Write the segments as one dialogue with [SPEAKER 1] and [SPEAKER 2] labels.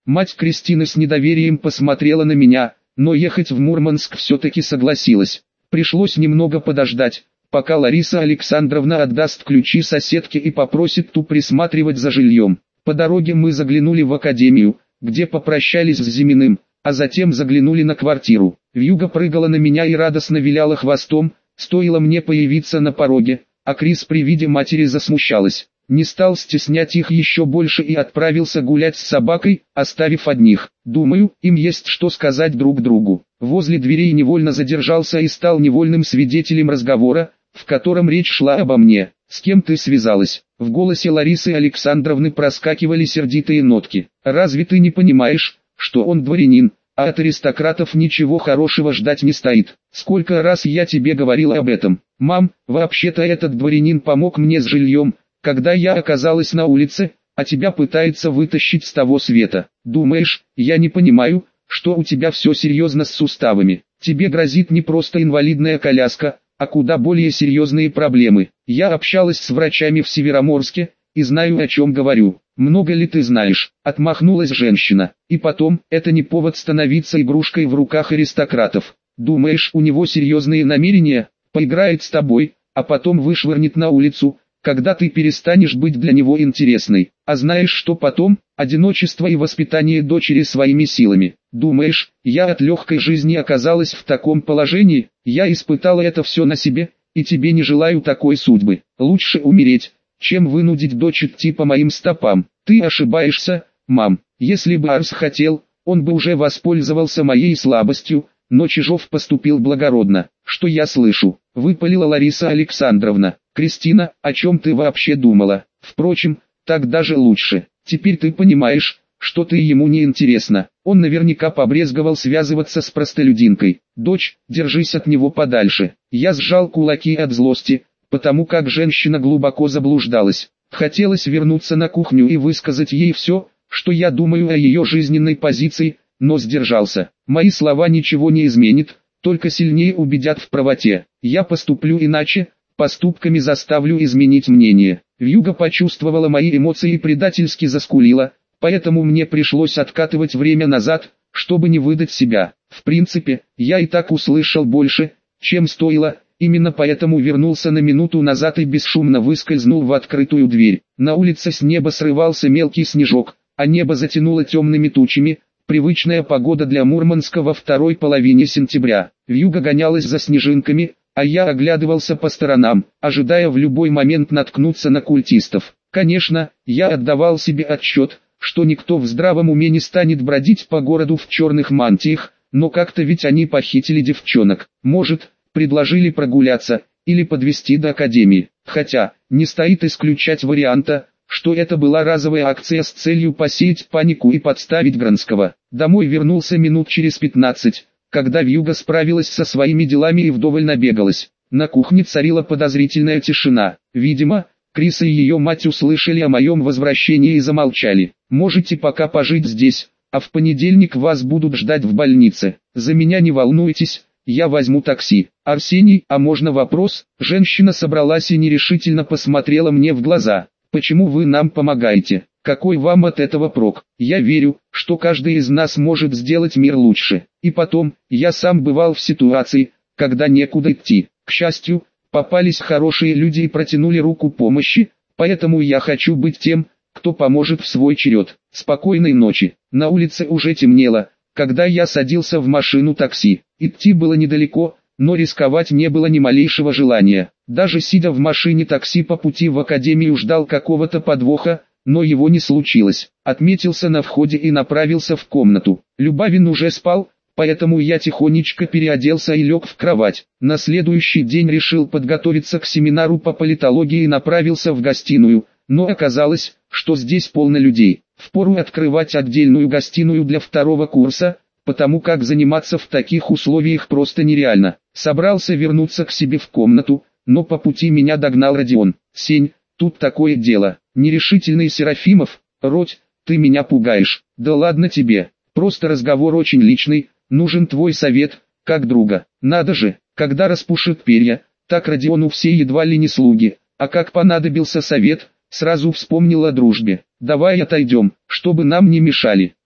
[SPEAKER 1] Мать Кристины с недоверием посмотрела на меня, но ехать в Мурманск все-таки согласилась. Пришлось немного подождать, пока Лариса Александровна отдаст ключи соседке и попросит ту присматривать за жильем. По дороге мы заглянули в академию, где попрощались с Зиминым, а затем заглянули на квартиру. Вьюга прыгала на меня и радостно виляла хвостом, стоило мне появиться на пороге, а Крис при виде матери засмущалась. Не стал стеснять их еще больше и отправился гулять с собакой, оставив одних. Думаю, им есть что сказать друг другу. Возле дверей невольно задержался и стал невольным свидетелем разговора, в котором речь шла обо мне. «С кем ты связалась?» В голосе Ларисы Александровны проскакивали сердитые нотки. «Разве ты не понимаешь, что он дворянин, а от аристократов ничего хорошего ждать не стоит? Сколько раз я тебе говорила об этом? Мам, вообще-то этот дворянин помог мне с жильем, когда я оказалась на улице, а тебя пытается вытащить с того света. Думаешь, я не понимаю, что у тебя все серьезно с суставами? Тебе грозит не просто инвалидная коляска, а куда более серьезные проблемы. Я общалась с врачами в Североморске, и знаю, о чем говорю. Много ли ты знаешь?» Отмахнулась женщина. «И потом, это не повод становиться игрушкой в руках аристократов. Думаешь, у него серьезные намерения? Поиграет с тобой, а потом вышвырнет на улицу, когда ты перестанешь быть для него интересной. А знаешь что потом? Одиночество и воспитание дочери своими силами. Думаешь, я от легкой жизни оказалась в таком положении? Я испытала это все на себе, и тебе не желаю такой судьбы. Лучше умереть, чем вынудить дочь идти по моим стопам. Ты ошибаешься, мам. Если бы Арс хотел, он бы уже воспользовался моей слабостью, но Чижов поступил благородно. Что я слышу?» Выпалила Лариса Александровна. «Кристина, о чем ты вообще думала? Впрочем, так даже лучше. Теперь ты понимаешь, что ты ему не интересна. Он наверняка побрезговал связываться с простолюдинкой. Дочь, держись от него подальше». Я сжал кулаки от злости, потому как женщина глубоко заблуждалась. Хотелось вернуться на кухню и высказать ей все, что я думаю о ее жизненной позиции, но сдержался. Мои слова ничего не изменят, только сильнее убедят в правоте. Я поступлю иначе, поступками заставлю изменить мнение. Вьюга почувствовала мои эмоции и предательски заскулила, поэтому мне пришлось откатывать время назад, чтобы не выдать себя. В принципе, я и так услышал больше, чем стоило, именно поэтому вернулся на минуту назад и бесшумно выскользнул в открытую дверь. На улице с неба срывался мелкий снежок, а небо затянуло темными тучами, привычная погода для Мурманска во второй половине сентября. Вьюга гонялась за снежинками, а я оглядывался по сторонам, ожидая в любой момент наткнуться на культистов. Конечно, я отдавал себе отчет, что никто в здравом уме не станет бродить по городу в черных мантиях, но как-то ведь они похитили девчонок. Может, предложили прогуляться, или подвезти до академии. Хотя, не стоит исключать варианта, что это была разовая акция с целью посеять панику и подставить Гранского. Домой вернулся минут через 15, когда Вьюга справилась со своими делами и вдоволь набегалась. На кухне царила подозрительная тишина. Видимо, Крис и ее мать услышали о моем возвращении и замолчали. «Можете пока пожить здесь, а в понедельник вас будут ждать в больнице. За меня не волнуйтесь, я возьму такси». «Арсений, а можно вопрос?» Женщина собралась и нерешительно посмотрела мне в глаза. «Почему вы нам помогаете? Какой вам от этого прок? Я верю, что каждый из нас может сделать мир лучше. И потом, я сам бывал в ситуации, когда некуда идти. К счастью, попались хорошие люди и протянули руку помощи, поэтому я хочу быть тем, кто поможет в свой черед. Спокойной ночи». На улице уже темнело, когда я садился в машину такси. Идти было недалеко, но рисковать не было ни малейшего желания. Даже сидя в машине такси по пути в академию ждал какого-то подвоха, но его не случилось. Отметился на входе и направился в комнату. Любавин уже спал, поэтому я тихонечко переоделся и лег в кровать. На следующий день решил подготовиться к семинару по политологии и направился в гостиную, но оказалось, что здесь полно людей. Впору открывать отдельную гостиную для второго курса, потому как заниматься в таких условиях просто нереально. Собрался вернуться к себе в комнату, но по пути меня догнал Родион. «Сень, тут такое дело». Нерешительный Серафимов: «Родь, ты меня пугаешь». «Да ладно тебе, просто разговор очень личный, нужен твой совет, как друга». «Надо же, когда распушит перья, так Родиону все едва ли не слуги, а как понадобился совет, сразу вспомнил о дружбе. Давай отойдем, чтобы нам не мешали».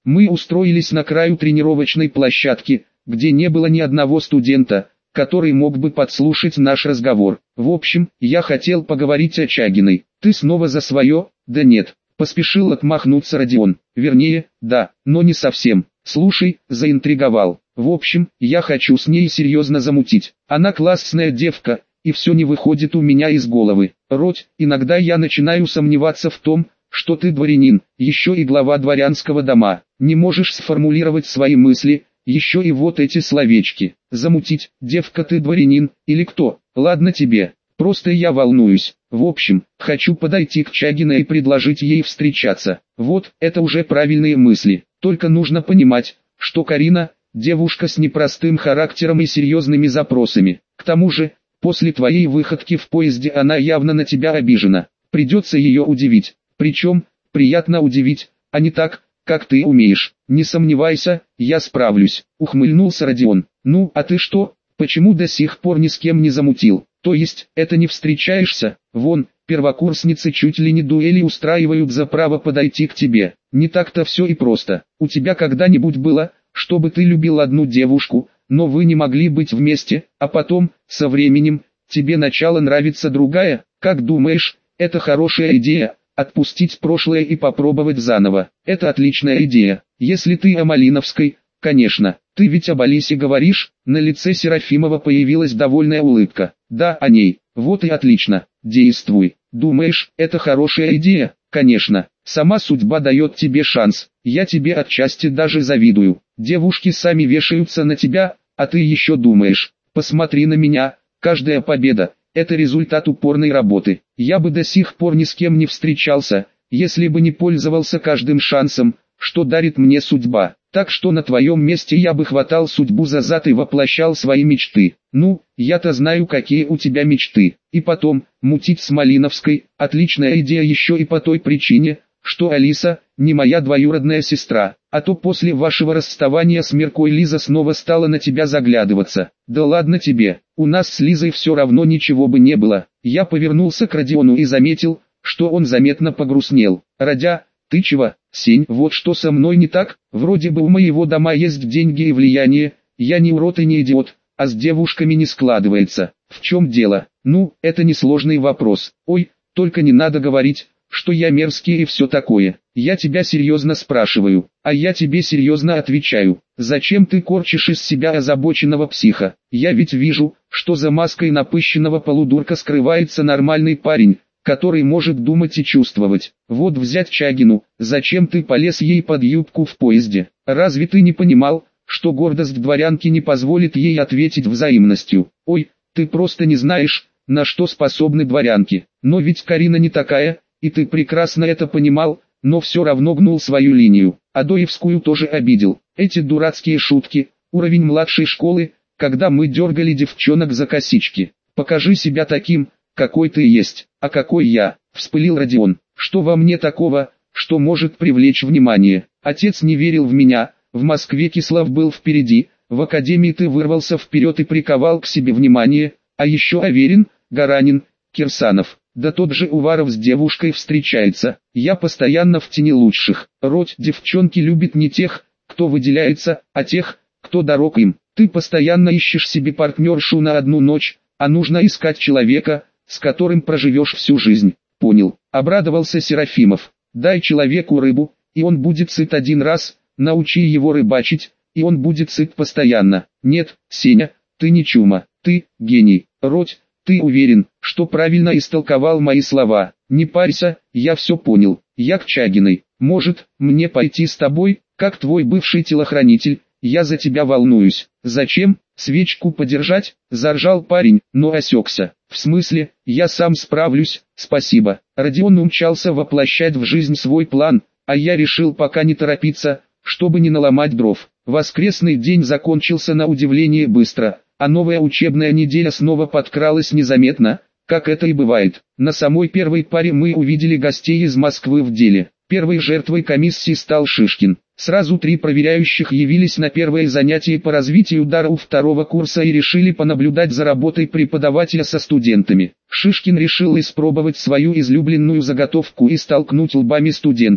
[SPEAKER 1] Мы устроились на краю тренировочной площадки, где не было ни одного студента, который мог бы подслушать наш разговор. В общем, я хотел поговорить о Чагиной. Ты снова за свое? Да нет. Поспешил отмахнуться Родион. Вернее, да, но не совсем. Слушай, заинтриговал. В общем, я хочу с ней серьезно замутить. Она классная девка, и все не выходит у меня из головы. Родь, иногда я начинаю сомневаться в том, что ты дворянин, еще и глава дворянского дома. Не можешь сформулировать свои мысли, еще и вот эти словечки. Замутить, девка ты дворянин, или кто? Ладно тебе, просто я волнуюсь. В общем, хочу подойти к Чагиной и предложить ей встречаться. Вот, это уже правильные мысли. Только нужно понимать, что Карина – девушка с непростым характером и серьезными запросами. К тому же, после твоей выходки в поезде она явно на тебя обижена. Придется ее удивить. Причем, приятно удивить, а не так, как ты умеешь. Не сомневайся, я справлюсь. Ухмыльнулся Родион. Ну, а ты что? Почему до сих пор ни с кем не замутил? То есть, это не встречаешься? Вон, первокурсницы чуть ли не дуэли устраивают за право подойти к тебе. Не так-то все и просто. У тебя когда-нибудь было, чтобы ты любил одну девушку, но вы не могли быть вместе, а потом, со временем, тебе начала нравиться другая? Как думаешь, это хорошая идея? Отпустить прошлое и попробовать заново. Это отличная идея. Если ты о Малиновской, конечно. Ты ведь об Алисе говоришь? На лице Серафимова появилась довольная улыбка. Да, о ней. Вот и отлично. Действуй. Думаешь, это хорошая идея? Конечно. Сама судьба дает тебе шанс. Я тебе отчасти даже завидую. Девушки сами вешаются на тебя, а ты еще думаешь. Посмотри на меня. Каждая победа – это результат упорной работы. Я бы до сих пор ни с кем не встречался, если бы не пользовался каждым шансом, что дарит мне судьба. Так что на твоем месте я бы хватал судьбу за зад и воплощал свои мечты. Ну, я-то знаю, какие у тебя мечты. И потом, мутить с Малиновской – отличная идея еще и по той причине, что Алиса – не моя двоюродная сестра, а то после вашего расставания с Миркой Лиза снова стала на тебя заглядываться. Да ладно тебе, у нас с Лизой все равно ничего бы не было. Я повернулся к Родиону и заметил, что он заметно погрустнел. Родя, ты чего, Сень, вот что со мной не так? Вроде бы у моего дома есть деньги и влияние, я не урод и не идиот, а с девушками не складывается. В чем дело? Ну, это несложный вопрос. Ой, только не надо говорить, что я мерзкий и все такое. Я тебя серьезно спрашиваю, а я тебе серьезно отвечаю. Зачем ты корчишь из себя озабоченного психа? Я ведь вижу, что за маской напыщенного полудурка скрывается нормальный парень, который может думать и чувствовать. Вот взять Чагину, зачем ты полез ей под юбку в поезде? Разве ты не понимал, что гордость дворянки не позволит ей ответить взаимностью? Ой, ты просто не знаешь, на что способны дворянки. Но ведь Карина не такая, и ты прекрасно это понимал, но все равно гнул свою линию. Адоевскую тоже обидел. Эти дурацкие шутки, уровень младшей школы, когда мы дергали девчонок за косички. Покажи себя таким, какой ты есть. А какой я? Вспылил Родион. Что во мне такого, что может привлечь внимание? Отец не верил в меня, в Москве Кислов был впереди, в академии ты вырвался вперед и приковал к себе внимание, а еще Аверин, Гаранин, Кирсанов. Да тот же Уваров с девушкой встречается. Я постоянно в тени лучших. Родь, девчонки любят не тех, кто выделяется, а тех, кто дорог им. Ты постоянно ищешь себе партнершу на одну ночь, а нужно искать человека, с которым проживешь всю жизнь. Понял, обрадовался Серафимов. Дай человеку рыбу, и он будет сыт один раз, научи его рыбачить, и он будет сыт постоянно. Нет, Сеня, ты не чума, ты гений. Родь, ты уверен, что правильно истолковал мои слова? Не парься, я все понял. Я к Чагиной. Может, мне пойти с тобой, как твой бывший телохранитель? Я за тебя волнуюсь. Зачем? Свечку подержать? Заржал парень, но осекся. В смысле, я сам справлюсь, спасибо. Родион умчался воплощать в жизнь свой план, а я решил пока не торопиться, чтобы не наломать дров. Воскресный день закончился на удивление быстро, а новая учебная неделя снова подкралась незаметно, как это и бывает. На самой первой паре мы увидели гостей из Москвы в деле. Первой жертвой комиссии стал Шишкин. Сразу 3 проверяющих явились на первое занятие по развитию дара у 2-го курса и решили понаблюдать за работой преподавателя со студентами. Шишкин решил испробовать свою излюбленную заготовку и столкнуть лбами студентов.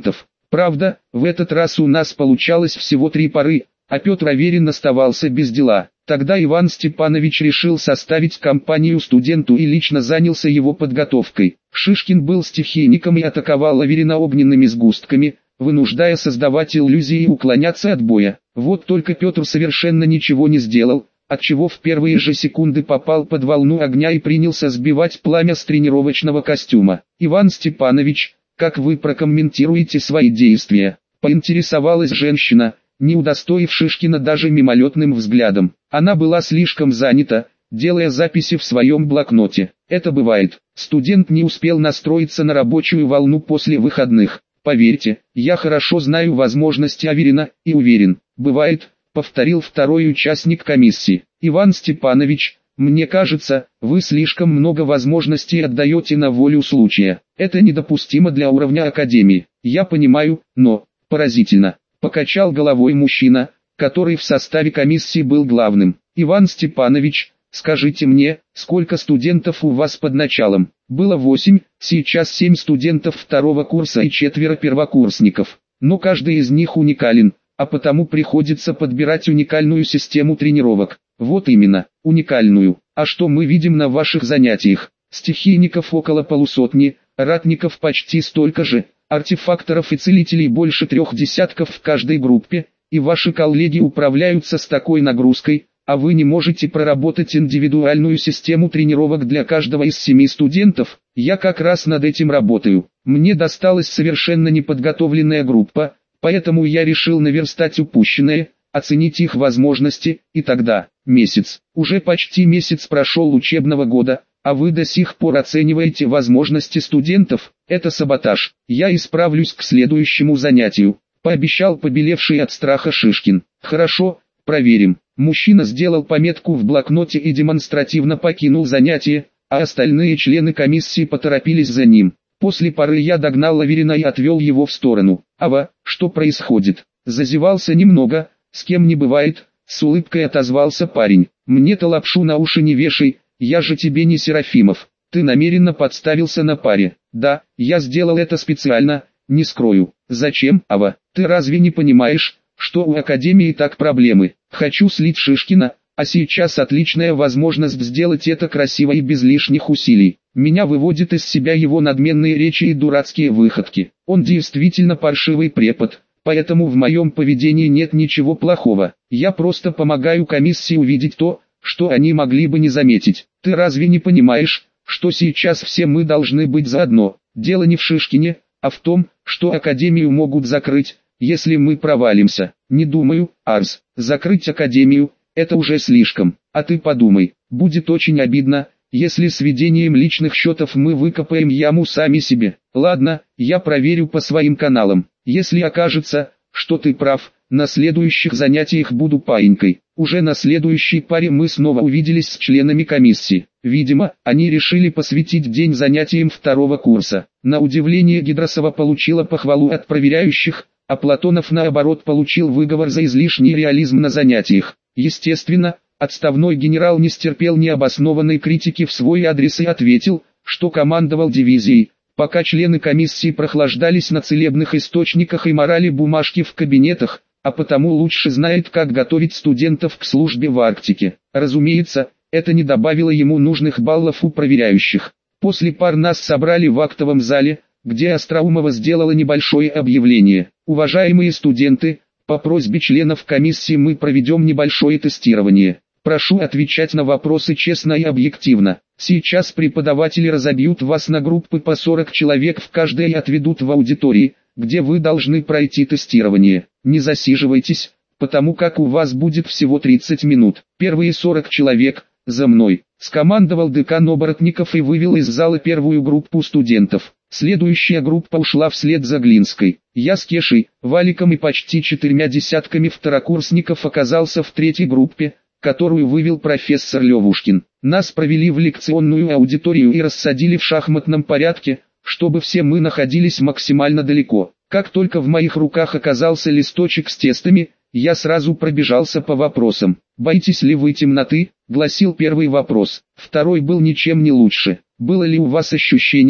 [SPEAKER 1] Правда, в этот раз у нас получалось всего 3 пары, а Петр Аверин оставался без дела. Тогда Иван Степанович решил составить компанию студенту и лично занялся его подготовкой. Шишкин был стихийником и атаковал Аверина огненными сгустками, вынуждая создавать иллюзии и уклоняться от боя. Вот только Петр совершенно ничего не сделал, отчего в первые же секунды попал под волну огня и принялся сбивать пламя с тренировочного костюма. «Иван Степанович, как вы прокомментируете свои действия?» — поинтересовалась женщина, не удостоив Шишкина даже мимолетным взглядом. Она была слишком занята, делая записи в своем блокноте. Это бывает. Студент не успел настроиться на рабочую волну после выходных. Поверьте, я хорошо знаю возможности Аверина и уверен, бывает, повторил второй участник комиссии. Иван Степанович, мне кажется, вы слишком много возможностей отдаете на волю случая. Это недопустимо для уровня академии. Я понимаю, но, поразительно. Покачал головой мужчина, который в составе комиссии был главным. Иван Степанович, скажите мне, сколько студентов у вас под началом? Было 8, сейчас 7 студентов второго курса и 4 первокурсников. Но каждый из них уникален, а потому приходится подбирать уникальную систему тренировок. Вот именно, уникальную. А что мы видим на ваших занятиях? Стихийников около полусотни, ратников почти столько же. Артефакторов и целителей больше 3 десятков в каждой группе, и ваши коллеги управляются с такой нагрузкой, а вы не можете проработать индивидуальную систему тренировок для каждого из 7 студентов. Я как раз над этим работаю. Мне досталась совершенно неподготовленная группа, поэтому я решил наверстать упущенное, оценить их возможности, и тогда, месяц, уже почти месяц прошел учебного года, а вы до сих пор оцениваете возможности студентов. Это саботаж. Я исправлюсь к следующему занятию, пообещал побелевший от страха Шишкин. Хорошо, проверим. Мужчина сделал пометку в блокноте и демонстративно покинул занятие, а остальные члены комиссии поторопились за ним. После пары я догнал Аверина и отвел его в сторону. «Ава, что происходит?» Зазевался немного, с кем не бывает, с улыбкой отозвался парень. «Мне-то лапшу на уши не вешай, я же тебе не Серафимов. Ты намеренно подставился на паре». «Да, я сделал это специально, не скрою». «Зачем, Ава? Ты разве не понимаешь, что у Академии так проблемы? Хочу слить Шишкина, а сейчас отличная возможность сделать это красиво и без лишних усилий. Меня выводит из себя его надменные речи и дурацкие выходки. Он действительно паршивый препод, поэтому в моем поведении нет ничего плохого. Я просто помогаю комиссии увидеть то, что они могли бы не заметить. Ты разве не понимаешь, что сейчас все мы должны быть заодно? Дело не в Шишкине, а в том, что Академию могут закрыть, если мы провалимся. Не думаю, Арс, закрыть Академию – это уже слишком. А ты подумай, будет очень обидно, если с ведением личных счетов мы выкопаем яму сами себе. Ладно, я проверю по своим каналам. Если окажется, что ты прав, на следующих занятиях буду паинькой. Уже на следующей паре мы снова увиделись с членами комиссии. Видимо, они решили посвятить день занятиям второго курса. На удивление Гидросова получила похвалу от проверяющих, а Платонов наоборот получил выговор за излишний реализм на занятиях. Естественно, отставной генерал не стерпел необоснованной критики в свой адрес и ответил, что командовал дивизией, пока члены комиссии прохлаждались на целебных источниках и морали бумажки в кабинетах, а потому лучше знает, как готовить студентов к службе в Арктике. Разумеется, это не добавило ему нужных баллов у проверяющих. После пар нас собрали в актовом зале, где Остроумова сделала небольшое объявление. Уважаемые студенты, по просьбе членов комиссии мы проведем небольшое тестирование. Прошу отвечать на вопросы честно и объективно. Сейчас преподаватели разобьют вас на группы по 40 человек в каждой и отведут в аудитории, где вы должны пройти тестирование. Не засиживайтесь, потому как у вас будет всего 30 минут. Первые 40 человек, за мной. Скомандовал декан Оборотников и вывел из зала первую группу студентов. Следующая группа ушла вслед за Глинской. Я с Кешей, Валиком и почти 4 десятками второкурсников оказался в третьей группе, которую вывел профессор Левушкин. Нас провели в лекционную аудиторию и рассадили в шахматном порядке, чтобы все мы находились максимально далеко. Как только в моих руках оказался листочек с тестами, я сразу пробежался по вопросам. «Боитесь ли вы темноты?» – гласил первый вопрос. Второй был ничем не лучше. «Было ли у вас ощущение,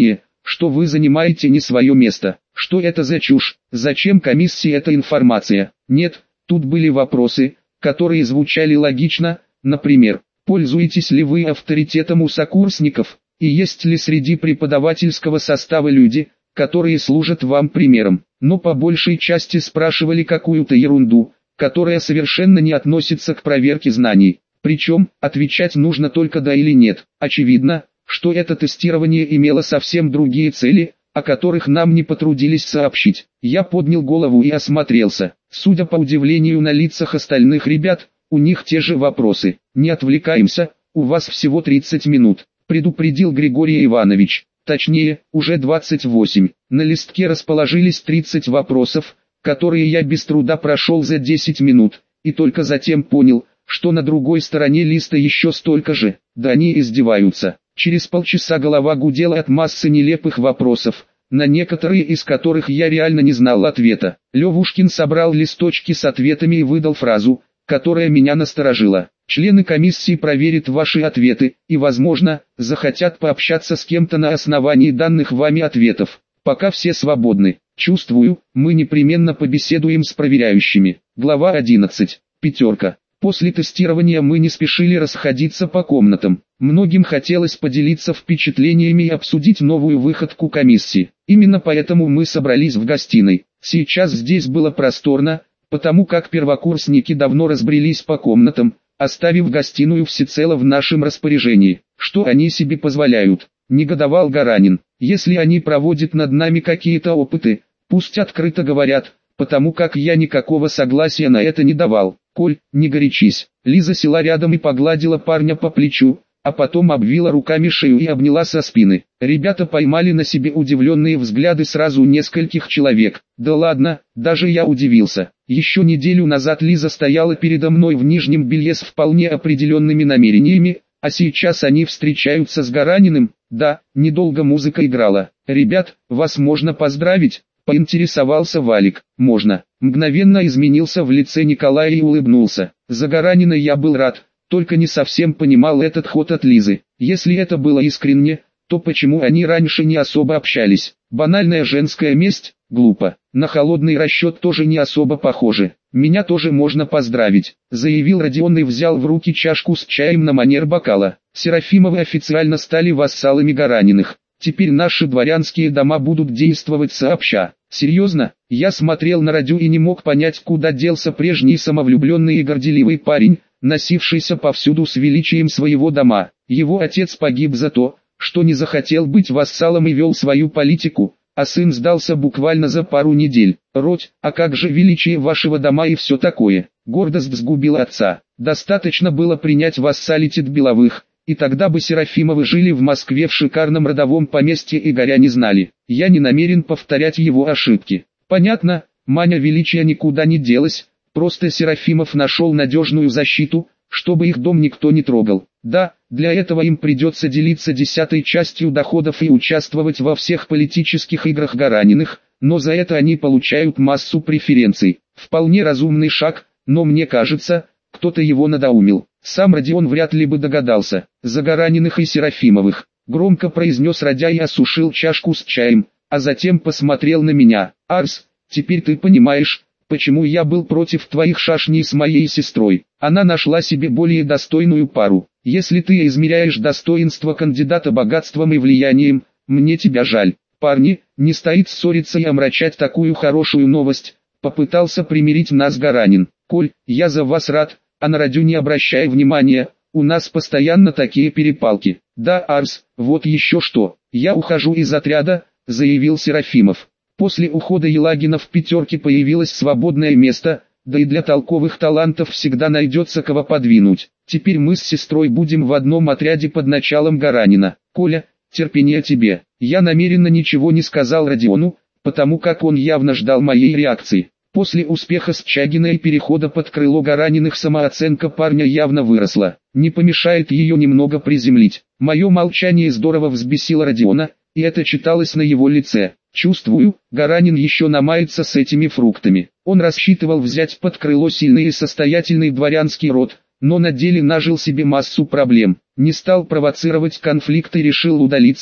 [SPEAKER 1] что вы занимаете не свое место. Что это за чушь? Зачем комиссии эта информация? Нет, тут были вопросы, которые звучали логично, например, пользуетесь ли вы авторитетом у сокурсников, и есть ли среди преподавательского состава люди, которые служат вам примером. Но по большей части спрашивали какую-то ерунду, которая совершенно не относится к проверке знаний. Причем, отвечать нужно только да или нет. Очевидно, что это тестирование имело совсем другие цели, о которых нам не потрудились сообщить. Я поднял голову и осмотрелся. Судя по удивлению на лицах остальных ребят, у них те же вопросы. «Не отвлекаемся, у вас всего 30 минут», — предупредил Григорий Иванович. Точнее, уже 28. На листке расположились 30 вопросов, которые я без труда прошел за 10 минут, и только затем понял, что на другой стороне листа еще столько же. Да они издеваются. Через полчаса голова гудела от массы нелепых вопросов, на некоторые из которых я реально не знал ответа. Левушкин собрал листочки с ответами и выдал фразу, которая меня насторожила. Члены комиссии проверят ваши ответы и, возможно, захотят пообщаться с кем-то на основании данных вами ответов. Пока все свободны. Чувствую, мы непременно побеседуем с проверяющими. Глава 11. Пятерка. После тестирования мы не спешили расходиться по комнатам. Многим хотелось поделиться впечатлениями и обсудить новую выходку комиссии. Именно поэтому мы собрались в гостиной. Сейчас здесь было просторно, потому как первокурсники давно разбрелись по комнатам, оставив гостиную всецело в нашем распоряжении. Что они себе позволяют? Негодовал Гаранин. Если они проводят над нами какие-то опыты, пусть открыто говорят, потому как я никакого согласия на это не давал. Коль, не горячись. Лиза села рядом и погладила парня по плечу, а потом обвила руками шею и обняла со спины. Ребята поймали на себе удивленные взгляды сразу нескольких человек. Да ладно, даже я удивился. Еще неделю назад Лиза стояла передо мной в нижнем белье с вполне определенными намерениями, а сейчас они встречаются с Гараниным. Да, недолго музыка играла. «Ребят, вас можно поздравить?» — поинтересовался Валик. «Можно». Мгновенно изменился в лице Николая и улыбнулся. За Гаранина я был рад, только не совсем понимал этот ход от Лизы. Если это было искренне, то почему они раньше не особо общались? Банальная женская месть? Глупо. На холодный расчет тоже не особо похоже. «Меня тоже можно поздравить», — заявил Родион и взял в руки чашку с чаем на манер бокала. «Серафимовы официально стали вассалами Гараниных. Теперь наши дворянские дома будут действовать сообща». Серьезно? Я смотрел на Радю и не мог понять, куда делся прежний самовлюбленный и горделивый парень, носившийся повсюду с величием своего дома. Его отец погиб за то, что не захотел быть вассалом и вел свою политику, а сын сдался буквально за пару недель. «Родь, а как же величие вашего дома и все такое?» Гордость сгубила отца. Достаточно было принять вассалитет Беловых, и тогда бы Серафимовы жили в Москве в шикарном родовом поместье и горя не знали. Я не намерен повторять его ошибки. Понятно, маня величия никуда не делась, просто Серафимов нашел надежную защиту, чтобы их дом никто не трогал. Да, для этого им придется делиться 10-й частью доходов и участвовать во всех политических играх Гараниных, но за это они получают массу преференций. Вполне разумный шаг, но мне кажется, кто-то его надоумил. Сам Родион вряд ли бы догадался. «За Гараниных и Серафимовых», — громко произнес Радя и осушил чашку с чаем, а затем посмотрел на меня. «Арс, теперь ты понимаешь, почему я был против твоих шашней с моей сестрой. Она нашла себе более достойную пару. Если ты измеряешь достоинство кандидата богатством и влиянием, мне тебя жаль. Парни, не стоит ссориться и омрачать такую хорошую новость», — попытался примирить нас Гаранин. «Коль, я за вас рад, а на Радю не обращай внимания, у нас постоянно такие перепалки». «Да, Арс, вот еще что, я ухожу из отряда», — заявил Серафимов. После ухода Елагина в пятерке появилось свободное место, да и для толковых талантов всегда найдется кого подвинуть. Теперь мы с сестрой будем в одном отряде под началом Гаранина. «Коля, терпение тебе». Я намеренно ничего не сказал Родиону, потому как он явно ждал моей реакции. После успеха с Чагиной и перехода под крыло Гараниных самооценка парня явно выросла. Не помешает ее немного приземлить. Мое молчание здорово взбесило Родиона, и это читалось на его лице. Чувствую, Гаранин еще намается с этими фруктами. Он рассчитывал взять под крыло сильный и состоятельный дворянский род, но на деле нажил себе массу проблем. Не стал провоцировать конфликт и решил удалиться,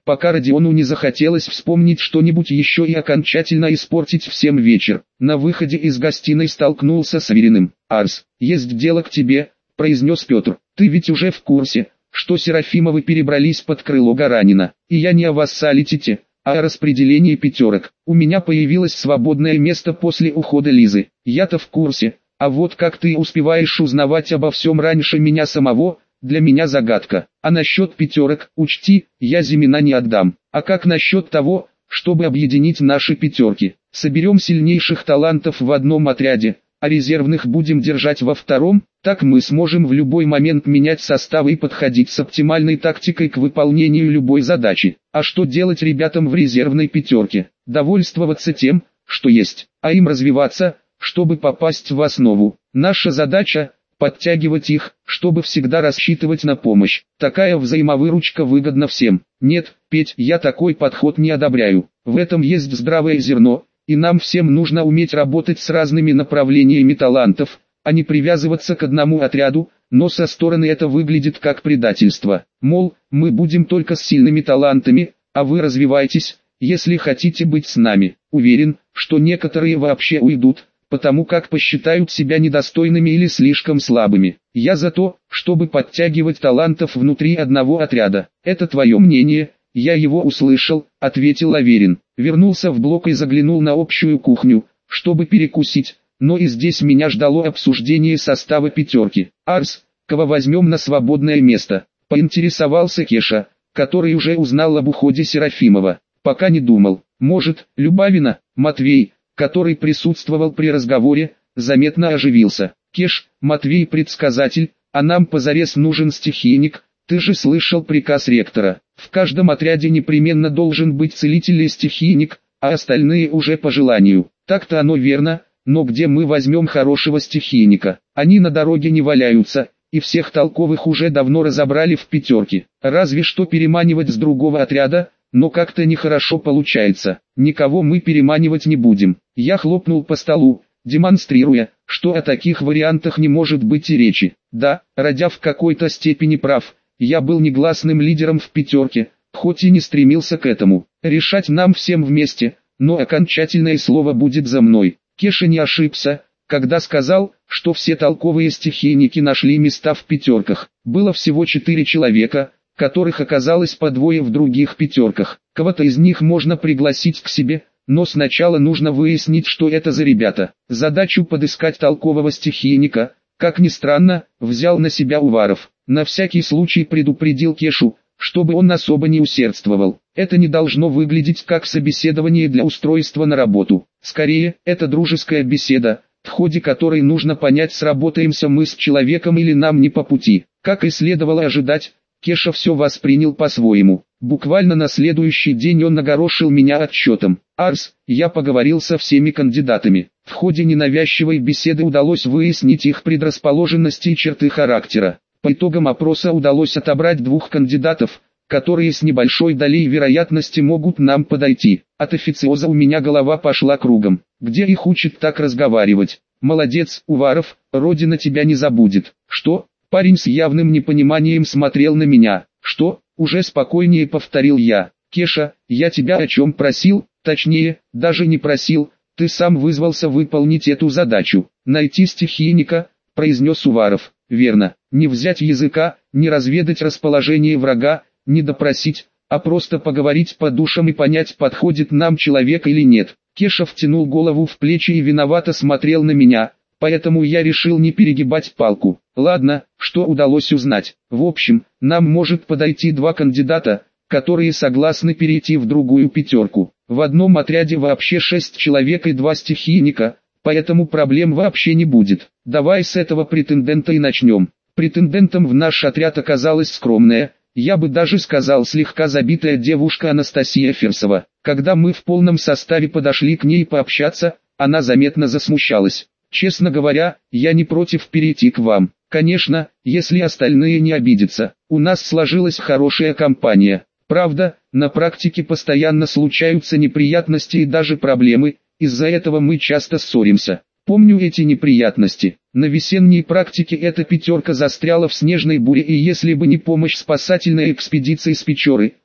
[SPEAKER 1] пока Родиону не захотелось вспомнить что-нибудь еще и окончательно испортить всем вечер. На выходе из гостиной столкнулся с Авериным. «Арс, есть дело к тебе», — произнес Петр. «Ты ведь уже в курсе, что Серафимовы перебрались под крыло Гаранина, и я не о вассалитете, а о распределении пятерок. У меня появилось свободное место после ухода Лизы. Я-то в курсе, а вот как ты успеваешь узнавать обо всем раньше меня самого, для меня загадка. А насчет пятерок, учти, я Зимина не отдам. А как насчет того, чтобы объединить наши пятерки? Соберем сильнейших талантов в одном отряде, а резервных будем держать во втором, так мы сможем в любой момент менять составы и подходить с оптимальной тактикой к выполнению любой задачи. А что делать ребятам в резервной пятерке? Довольствоваться тем, что есть, а им развиваться, чтобы попасть в основу. Наша задача – подтягивать их, чтобы всегда рассчитывать на помощь. Такая взаимовыручка выгодна всем. Нет, Петь, я такой подход не одобряю. В этом есть здравое зерно, и нам всем нужно уметь работать с разными направлениями талантов, а не привязываться к одному отряду, но со стороны это выглядит как предательство. Мол, мы будем только с сильными талантами, а вы развивайтесь, если хотите быть с нами. Уверен, что некоторые вообще уйдут, потому как посчитают себя недостойными или слишком слабыми. Я за то, чтобы подтягивать талантов внутри одного отряда. Это твое мнение, я его услышал, ответил Аверин. Вернулся в блок и заглянул на общую кухню, чтобы перекусить, но и здесь меня ждало обсуждение состава пятерки. «Арс, кого возьмем на свободное место?» – поинтересовался Кеша, который уже узнал об уходе Серафимова. «Пока не думал. Может, Любавина?» Матвей, который присутствовал при разговоре, заметно оживился. «Кеш, Матвей предсказатель, а нам позарез нужен стихийник, ты же слышал приказ ректора. В каждом отряде непременно должен быть целитель и стихийник, а остальные уже по желанию. Так-то оно верно, но где мы возьмем хорошего стихийника? Они на дороге не валяются, и всех толковых уже давно разобрали в пятерке. Разве что переманивать с другого отряда, но как-то нехорошо получается. Никого мы переманивать не будем». Я хлопнул по столу, демонстрируя, что о таких вариантах не может быть и речи. Да, Родя в какой-то степени прав, я был негласным лидером в пятерке, хоть и не стремился к этому. Решать нам всем вместе, но окончательное слово будет за мной. Кеша не ошибся, когда сказал, что все толковые стихийники нашли места в пятерках. Было всего 4 человека, которых оказалось по двое в других пятерках. Кого-то из них можно пригласить к себе, но сначала нужно выяснить, что это за ребята. Задачу подыскать толкового стихийника, как ни странно, взял на себя Уваров. На всякий случай предупредил Кешу, чтобы он особо не усердствовал. Это не должно выглядеть как собеседование для устройства на работу. Скорее, это дружеская беседа, в ходе которой нужно понять, сработаемся мы с человеком или нам не по пути. Как и следовало ожидать, Кеша все воспринял по-своему. Буквально на следующий день он огорошил меня отчетом. «Арс, я поговорил со всеми кандидатами. В ходе ненавязчивой беседы удалось выяснить их предрасположенности и черты характера. По итогам опроса удалось отобрать 2 кандидатов, которые с небольшой долей вероятности могут нам подойти. От официоза у меня голова пошла кругом. Где их учат так разговаривать? Молодец, Уваров, Родина тебя не забудет». «Что?» Парень с явным непониманием смотрел на меня. «Что?» Уже спокойнее повторил я. «Кеша, я тебя о чем просил? Точнее, даже не просил, ты сам вызвался выполнить эту задачу. Найти стихийника», произнес Уваров. «Верно. Не взять языка, не разведать расположение врага, не допросить, а просто поговорить по душам и понять, подходит нам человек или нет». Кеша втянул голову в плечи и виновато смотрел на меня, поэтому я решил не перегибать палку. «Ладно, что удалось узнать? В общем, нам может подойти 2 кандидата, которые согласны перейти в другую пятерку. В одном отряде вообще 6 человек и 2 стихийника, поэтому проблем вообще не будет. Давай с этого претендента и начнем». Претендентом в наш отряд оказалась скромная, я бы даже сказал слегка забитая девушка Анастасия Фирсова. Когда мы в полном составе подошли к ней пообщаться, она заметно засмущалась. «Честно говоря, я не против перейти к вам. Конечно, если остальные не обидятся. У нас сложилась хорошая компания. Правда, на практике постоянно случаются неприятности и даже проблемы, из-за этого мы часто ссоримся. Помню эти неприятности. На весенней практике эта пятерка застряла в снежной буре, и если бы не помощь спасательной экспедиции с Печоры,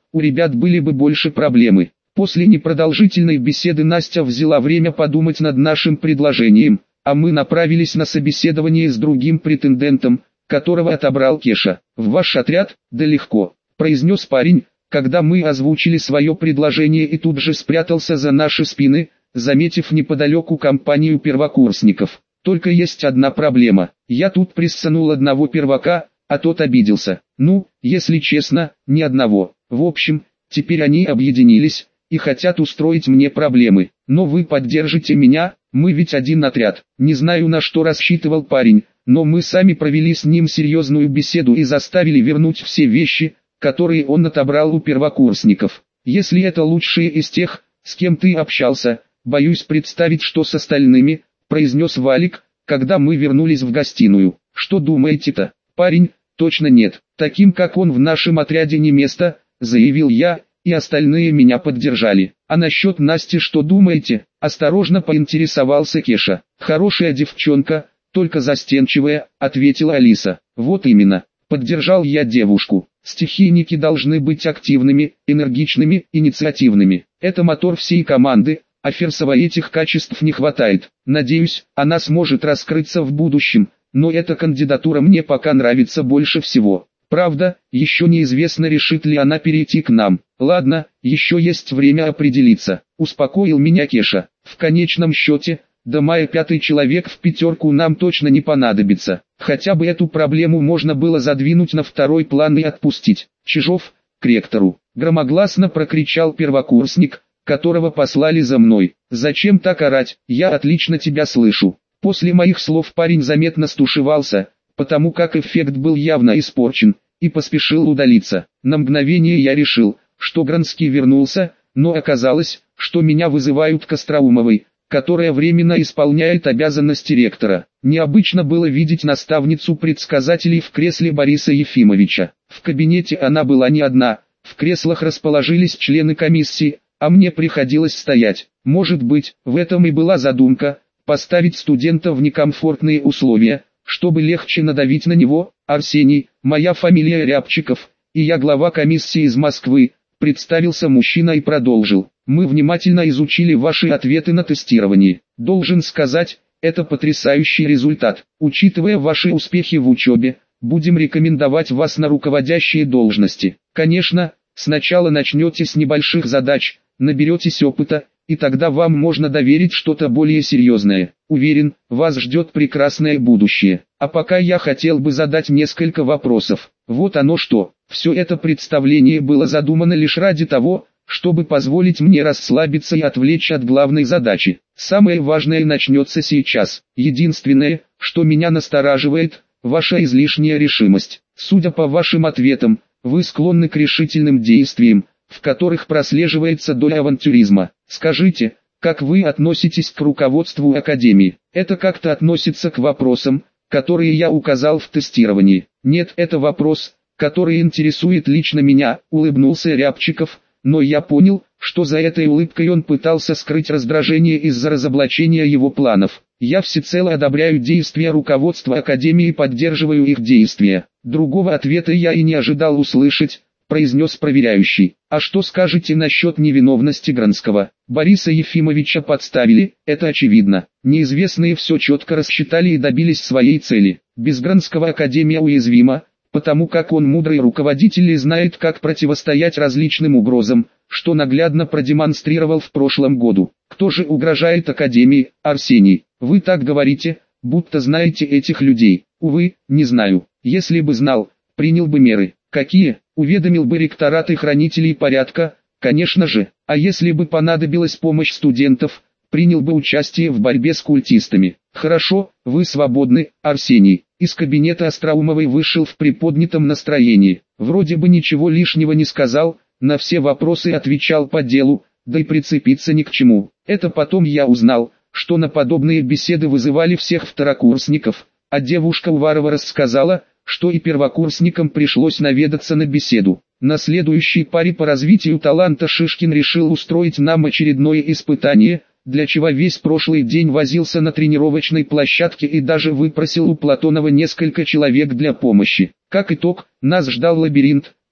[SPEAKER 1] у ребят были бы больше проблемы. После непродолжительной беседы Настя взяла время подумать над нашим предложением, а мы направились на собеседование с другим претендентом, которого отобрал Кеша. «В ваш отряд? Да легко», – произнес парень, когда мы озвучили свое предложение, и тут же спрятался за наши спины, заметив неподалеку компанию первокурсников. «Только есть одна проблема. Я тут прессанул одного первака, а тот обиделся. Ну, если честно, ни одного. В общем, теперь они объединились и хотят устроить мне проблемы. Но вы поддержите меня, мы ведь один отряд». Не знаю, на что рассчитывал парень, но мы сами провели с ним серьезную беседу и заставили вернуть все вещи, которые он отобрал у первокурсников. «Если это лучшие из тех, с кем ты общался, боюсь представить, что с остальными», – произнес Валик, когда мы вернулись в гостиную. «Что думаете-то, парень?» «Точно нет. Таким, как он, в нашем отряде не место», – заявил я, и остальные меня поддержали. «А насчет Насти что думаете?» – осторожно поинтересовался Кеша. «Хорошая девчонка, только застенчивая», – ответила Алиса. «Вот именно», – поддержал я девушку. «Стихийники должны быть активными, энергичными, инициативными. Это мотор всей команды, а Фирсова этих качеств не хватает. Надеюсь, она сможет раскрыться в будущем, но эта кандидатура мне пока нравится больше всего. Правда, еще неизвестно, решит ли она перейти к нам. Ладно, еще есть время определиться», – успокоил меня Кеша. «В конечном счете, до мая 5-й человек в пятерку нам точно не понадобится. Хотя бы эту проблему можно было задвинуть на второй план и отпустить. Чижов, к ректору», – громогласно прокричал первокурсник, которого послали за мной. «Зачем так орать? Я отлично тебя слышу». После моих слов парень заметно стушевался, потому как эффект был явно испорчен, и поспешил удалиться. На мгновение я решил, что Гранский вернулся, но оказалось, что меня вызывают к Остроумовой, которая временно исполняет обязанности ректора. Необычно было видеть наставницу предсказателей в кресле Бориса Ефимовича. В кабинете она была не одна, в креслах расположились члены комиссии, а мне приходилось стоять. Может быть, в этом и была задумка – поставить студента в некомфортные условия, чтобы легче надавить на него. «Арсений, моя фамилия Рябчиков, и я глава комиссии из Москвы», – представился мужчина и продолжил. «Мы внимательно изучили ваши ответы на тестировании. Должен сказать, это потрясающий результат. Учитывая ваши успехи в учебе, будем рекомендовать вас на руководящие должности. Конечно, сначала начнете с небольших задач, наберетесь опыта, и тогда вам можно доверить что-то более серьезное. Уверен, вас ждет прекрасное будущее. А пока я хотел бы задать несколько вопросов. Вот оно что. Все это представление было задумано лишь ради того, чтобы позволить мне расслабиться и отвлечь от главной задачи. Самое важное начнется сейчас. Единственное, что меня настораживает, ваша излишняя решимость. Судя по вашим ответам, вы склонны к решительным действиям, в которых прослеживается доля авантюризма. Скажите, как вы относитесь к руководству Академии? Это как-то относится к вопросам, которые я указал в тестировании? Нет, это вопрос, который интересует лично меня, улыбнулся Рябчиков, но я понял, что за этой улыбкой он пытался скрыть раздражение из-за разоблачения его планов. Я всецело одобряю действия руководства Академии и поддерживаю их действия. Другого ответа я и не ожидал услышать, произнес проверяющий. «А что скажете насчет невиновности Гранского? Бориса Ефимовича подставили, это очевидно. Неизвестные все четко рассчитали и добились своей цели. Без Гранского Академия уязвима, потому как он мудрый руководитель и знает, как противостоять различным угрозам, что наглядно продемонстрировал в прошлом году. Кто же угрожает Академии? Арсений, вы так говорите, будто знаете этих людей. Увы, не знаю. Если бы знал, принял бы меры. Какие? Уведомил бы ректорат и хранителей порядка, конечно же. А если бы понадобилась помощь студентов, принял бы участие в борьбе с культистами. Хорошо, вы свободны, Арсений. Из кабинета Остроумовой вышел в приподнятом настроении. Вроде бы ничего лишнего не сказал, на все вопросы отвечал по делу, да и прицепиться ни к чему. Это потом я узнал, что на подобные беседы вызывали всех второкурсников, а девушка Уварова рассказала, что и первокурсникам пришлось наведаться на беседу. На следующей паре по развитию таланта Шишкин решил устроить нам очередное испытание, для чего весь прошлый день возился на тренировочной площадке и даже выпросил у Платонова несколько человек для помощи. Как итог, нас ждал лабиринт,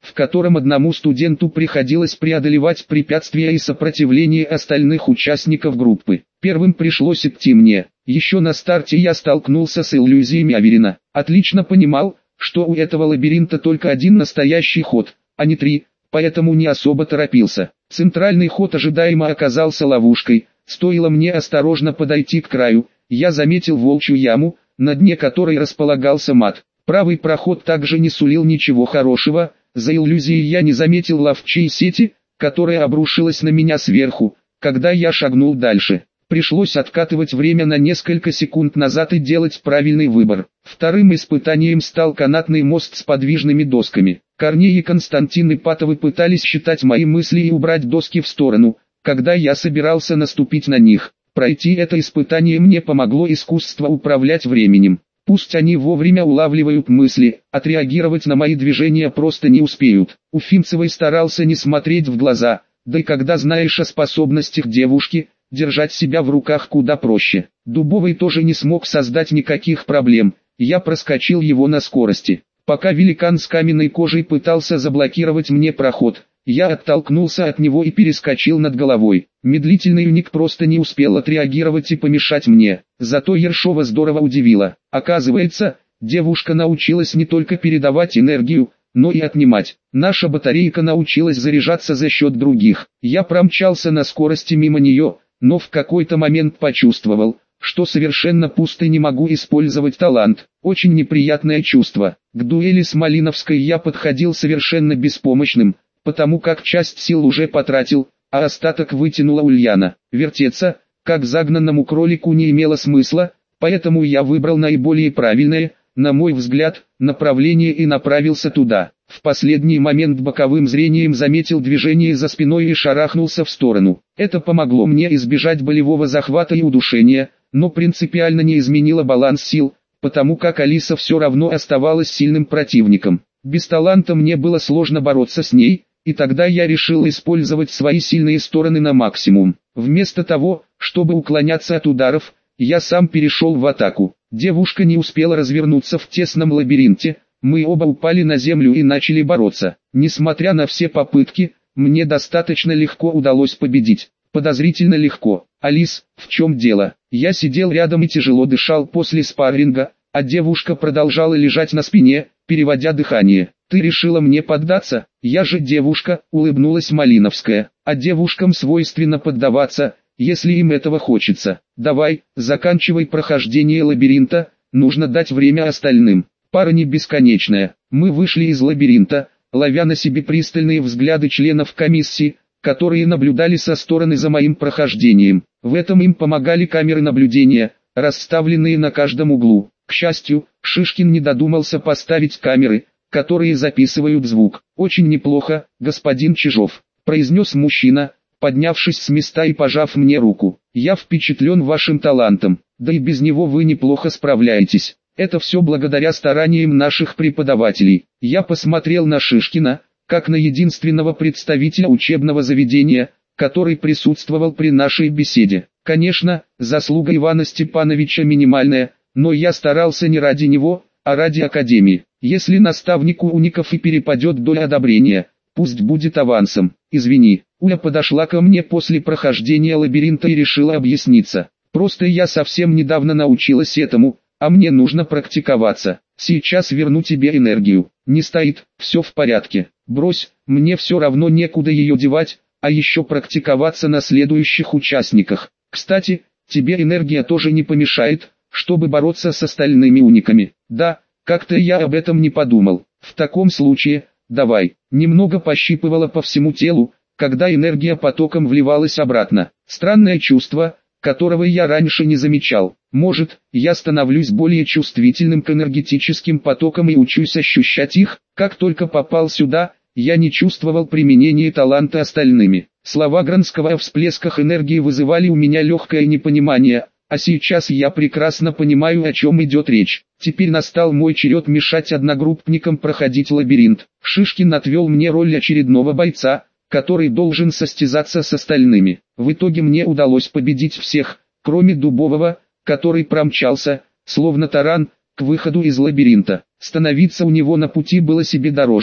[SPEAKER 1] в котором одному студенту приходилось преодолевать препятствия и сопротивление остальных участников группы. Первым пришлось идти мне. Еще на старте я столкнулся с иллюзиями Аверина. Отлично понимал, что у этого лабиринта только один настоящий ход, а не три, поэтому не особо торопился. Центральный ход ожидаемо оказался ловушкой. Стоило мне осторожно подойти к краю, я заметил волчью яму, на дне которой располагался мат. Правый проход также не сулил ничего хорошего. За иллюзией я не заметил ловчей сети, которая обрушилась на меня сверху, когда я шагнул дальше. Пришлось откатывать время на несколько секунд назад и делать правильный выбор. Вторым испытанием стал канатный мост с подвижными досками. Корней и Константин Ипатовы пытались считать мои мысли и убрать доски в сторону, когда я собирался наступить на них. Пройти это испытание мне помогло искусство управлять временем. Пусть они вовремя улавливают мысли, отреагировать на мои движения просто не успеют. Уфимцевой старался не смотреть в глаза, да и когда знаешь о способностях девушки, держать себя в руках куда проще. Дубовый тоже не смог создать никаких проблем, я проскочил его на скорости. Пока великан с каменной кожей пытался заблокировать мне проход, я оттолкнулся от него и перескочил над головой. Медлительный уник просто не успел отреагировать и помешать мне. Зато Ершова здорово удивила. Оказывается, девушка научилась не только передавать энергию, но и отнимать. Наша батарейка научилась заряжаться за счет других. Я промчался на скорости мимо нее, но в какой-то момент почувствовал, что совершенно пусто и не могу использовать талант. Очень неприятное чувство. К дуэли с Малиновской я подходил совершенно беспомощным, потому как часть сил уже потратил, а остаток вытянула Ульяна. Вертеться, как загнанному кролику, не имело смысла, поэтому я выбрал наиболее правильное, на мой взгляд, направление и направился туда. В последний момент боковым зрением заметил движение за спиной и шарахнулся в сторону. Это помогло мне избежать болевого захвата и удушения, но принципиально не изменило баланс сил, потому как Алиса все равно оставалась сильным противником. Без таланта мне было сложно бороться с ней, и тогда я решил использовать свои сильные стороны на максимум. Вместо того, чтобы уклоняться от ударов, я сам перешел в атаку. Девушка не успела развернуться в тесном лабиринте, мы оба упали на землю и начали бороться. Несмотря на все попытки, мне достаточно легко удалось победить. Подозрительно легко. Алис, в чем дело? Я сидел рядом и тяжело дышал после спарринга, а девушка продолжала лежать на спине, переводя дыхание. «Ты решила мне поддаться? Я же девушка», — улыбнулась Малиновская. «А девушкам свойственно поддаваться, если им этого хочется. Давай, заканчивай прохождение лабиринта, нужно дать время остальным. Пара не бесконечная». Мы вышли из лабиринта, ловя на себе пристальные взгляды членов комиссии, которые наблюдали со стороны за моим прохождением. В этом им помогали камеры наблюдения, расставленные на каждом углу. К счастью, Шишкин не додумался поставить камеры, которые записывают звук. «Очень неплохо, господин Чижов», — произнес мужчина, поднявшись с места и пожав мне руку. «Я впечатлен вашим талантом, да и без него вы неплохо справляетесь. Это все благодаря стараниям наших преподавателей». Я посмотрел на Шишкина, как на единственного представителя учебного заведения, который присутствовал при нашей беседе. Конечно, заслуга Ивана Степановича минимальная, но я старался не ради него, а ради академии. Если наставнику уников и перепадет доля одобрения, пусть будет авансом. «Извини». Уля подошла ко мне после прохождения лабиринта и решила объясниться. «Просто я совсем недавно научилась этому, а мне нужно практиковаться. Сейчас верну тебе энергию». «Не стоит, все в порядке. Брось, мне все равно некуда ее девать, а еще практиковаться на следующих участниках. Кстати, тебе энергия тоже не помешает, чтобы бороться с остальными униками». «Да, как-то я об этом не подумал. В таком случае, давай». Немного пощипывало по всему телу, когда энергия потоком вливалась обратно. Странное чувство, которого я раньше не замечал. Может, я становлюсь более чувствительным к энергетическим потокам и учусь ощущать их. Как только попал сюда, я не чувствовал применения таланта остальными. Слова Гранского о всплесках энергии вызывали у меня легкое непонимание, а сейчас я прекрасно понимаю, о чем идет речь. Теперь настал мой черед мешать одногруппникам проходить лабиринт. Шишкин отвел мне роль очередного бойца, который должен состязаться с остальными. В итоге мне удалось победить всех, кроме Дубового, который промчался, словно таран, к выходу из лабиринта. Становиться у него на пути было себе дороже.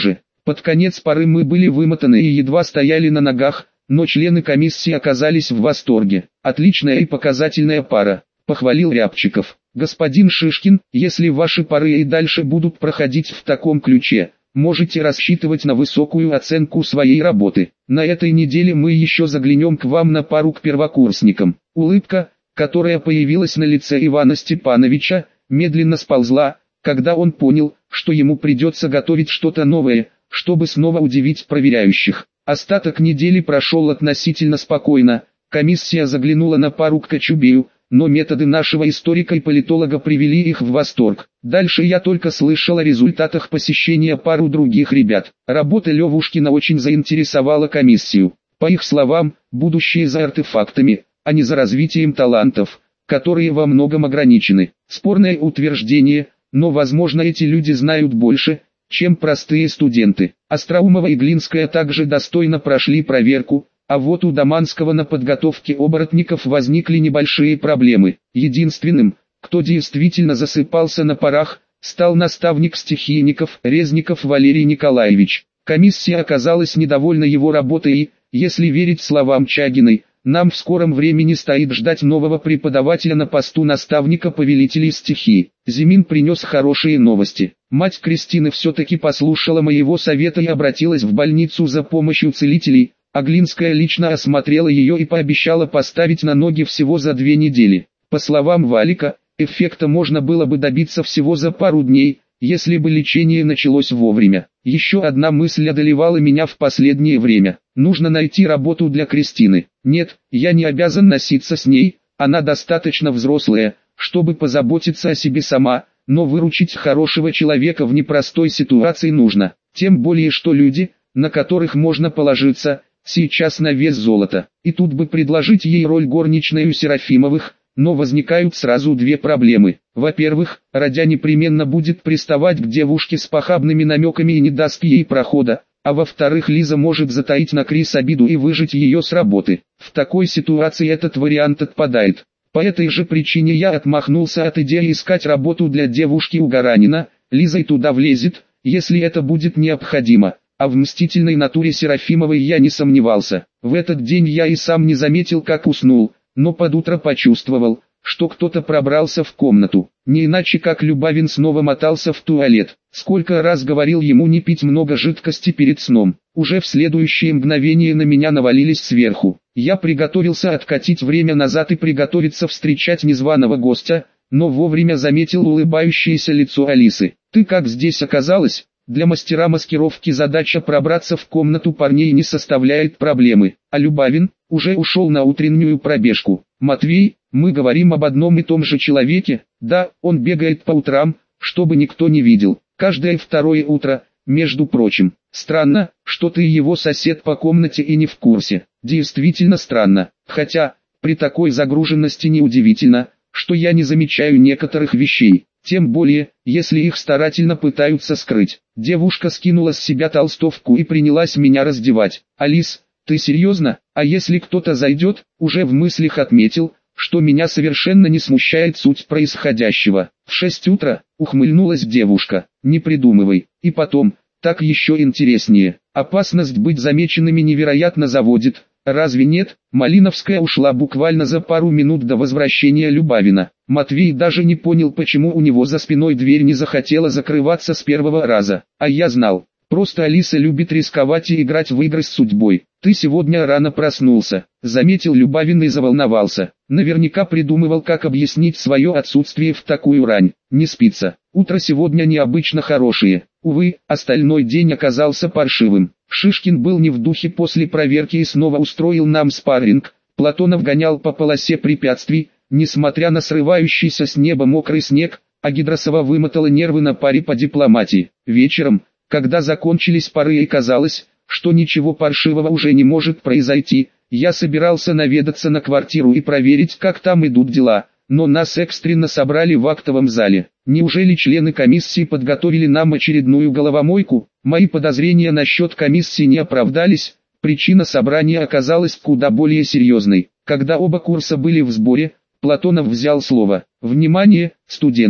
[SPEAKER 1] Под конец пары мы были вымотаны и едва стояли на ногах, но члены комиссии оказались в восторге. «Отличная и показательная пара», — похвалил Рябчиков. «Господин Шишкин, если ваши пары и дальше будут проходить в таком ключе, можете рассчитывать на высокую оценку своей работы. На этой неделе мы еще заглянем к вам на пару к первокурсникам». Улыбка, которая появилась на лице Ивана Степановича, медленно сползла, когда он понял, что ему придется готовить что-то новое, чтобы снова удивить проверяющих. Остаток недели прошел относительно спокойно. Комиссия заглянула на пару к Кочубею, но методы нашего историка и политолога привели их в восторг. Дальше я только слышал о результатах посещения пару других ребят. Работа Левушкина очень заинтересовала комиссию. По их словам, будущее за артефактами, а не за развитием талантов, которые во многом ограничены. Спорное утверждение, но возможно эти люди знают больше, чем простые студенты. Остроумова и Глинская также достойно прошли проверку, а вот у Доманского на подготовке оборотников возникли небольшие проблемы. Единственным, кто действительно засыпался на парах, стал наставник стихийников Резников Валерий Николаевич. Комиссия оказалась недовольна его работой и, если верить словам Чагиной, нам в скором времени стоит ждать нового преподавателя на посту наставника повелителей стихии. Зимин принес хорошие новости. Мать Кристины все-таки послушала моего совета и обратилась в больницу за помощью целителей, а Глинская лично осмотрела ее и пообещала поставить на ноги всего за 2 недели. По словам Валика, эффекта можно было бы добиться всего за пару дней, если бы лечение началось вовремя. Еще одна мысль одолевала меня в последнее время. Нужно найти работу для Кристины. Нет, я не обязан носиться с ней, она достаточно взрослая, чтобы позаботиться о себе сама, но выручить хорошего человека в непростой ситуации нужно. Тем более что люди, на которых можно положиться, сейчас на вес золота. И тут бы предложить ей роль горничной у Серафимовых, но возникают сразу 2 проблемы. Во-первых, Радя непременно будет приставать к девушке с похабными намеками и не даст ей прохода, а во-вторых, Лиза может затаить на Крис обиду и выжить ее с работы. В такой ситуации этот вариант отпадает. По этой же причине я отмахнулся от идеи искать работу для девушки у Гаранина. Лиза и туда влезет, если это будет необходимо. А в мстительной натуре Серафимовой я не сомневался. В этот день я и сам не заметил, как уснул, но под утро почувствовал, что кто-то пробрался в комнату. Не иначе как Любавин снова мотался в туалет. Сколько раз говорил ему не пить много жидкости перед сном. Уже в следующее мгновение на меня навалились сверху. Я приготовился откатить время назад и приготовиться встречать незваного гостя, но вовремя заметил улыбающееся лицо Алисы. «Ты как здесь оказалась?» Для мастера маскировки задача пробраться в комнату парней не составляет проблемы, а Любавин уже ушел на утреннюю пробежку. «Матвей, мы говорим об одном и том же человеке?» «Да, он бегает по утрам, чтобы никто не видел, каждое второе утро, между прочим. Странно, что ты его сосед по комнате и не в курсе». «Действительно странно, хотя, при такой загруженности неудивительно, что я не замечаю некоторых вещей. Тем более, если их старательно пытаются скрыть». Девушка скинула с себя толстовку и принялась меня раздевать. «Алис, ты серьезно? А если кто-то зайдет?» Уже в мыслях отметил, что меня совершенно не смущает суть происходящего. «В 6 утра», ухмыльнулась девушка, «не придумывай. И потом, так еще интереснее. Опасность быть замеченными невероятно заводит. Разве нет?» Малиновская ушла буквально за пару минут до возвращения Любавина. Матвей даже не понял, почему у него за спиной дверь не захотела закрываться с первого раза. А я знал. Просто Алиса любит рисковать и играть в игры с судьбой. «Ты сегодня рано проснулся», — заметил Любавин и заволновался. Наверняка придумывал, как объяснить свое отсутствие в такую рань. «Не спится. Утро сегодня необычно хорошее». Увы, остальной день оказался паршивым. Шишкин был не в духе после проверки и снова устроил нам спарринг. Платонов гонял по полосе препятствий, несмотря на срывающийся с неба мокрый снег, а Гидросова вымотала нервы на паре по дипломатии. Вечером, когда закончились пары и казалось, что ничего паршивого уже не может произойти, я собирался наведаться на квартиру и проверить, как там идут дела, но нас экстренно собрали в актовом зале. Неужели члены комиссии подготовили нам очередную головомойку? Мои подозрения насчет комиссии не оправдались, причина собрания оказалась куда более серьезной. Когда оба курса были в сборе, Платонов взял слово. «Внимание, студенты!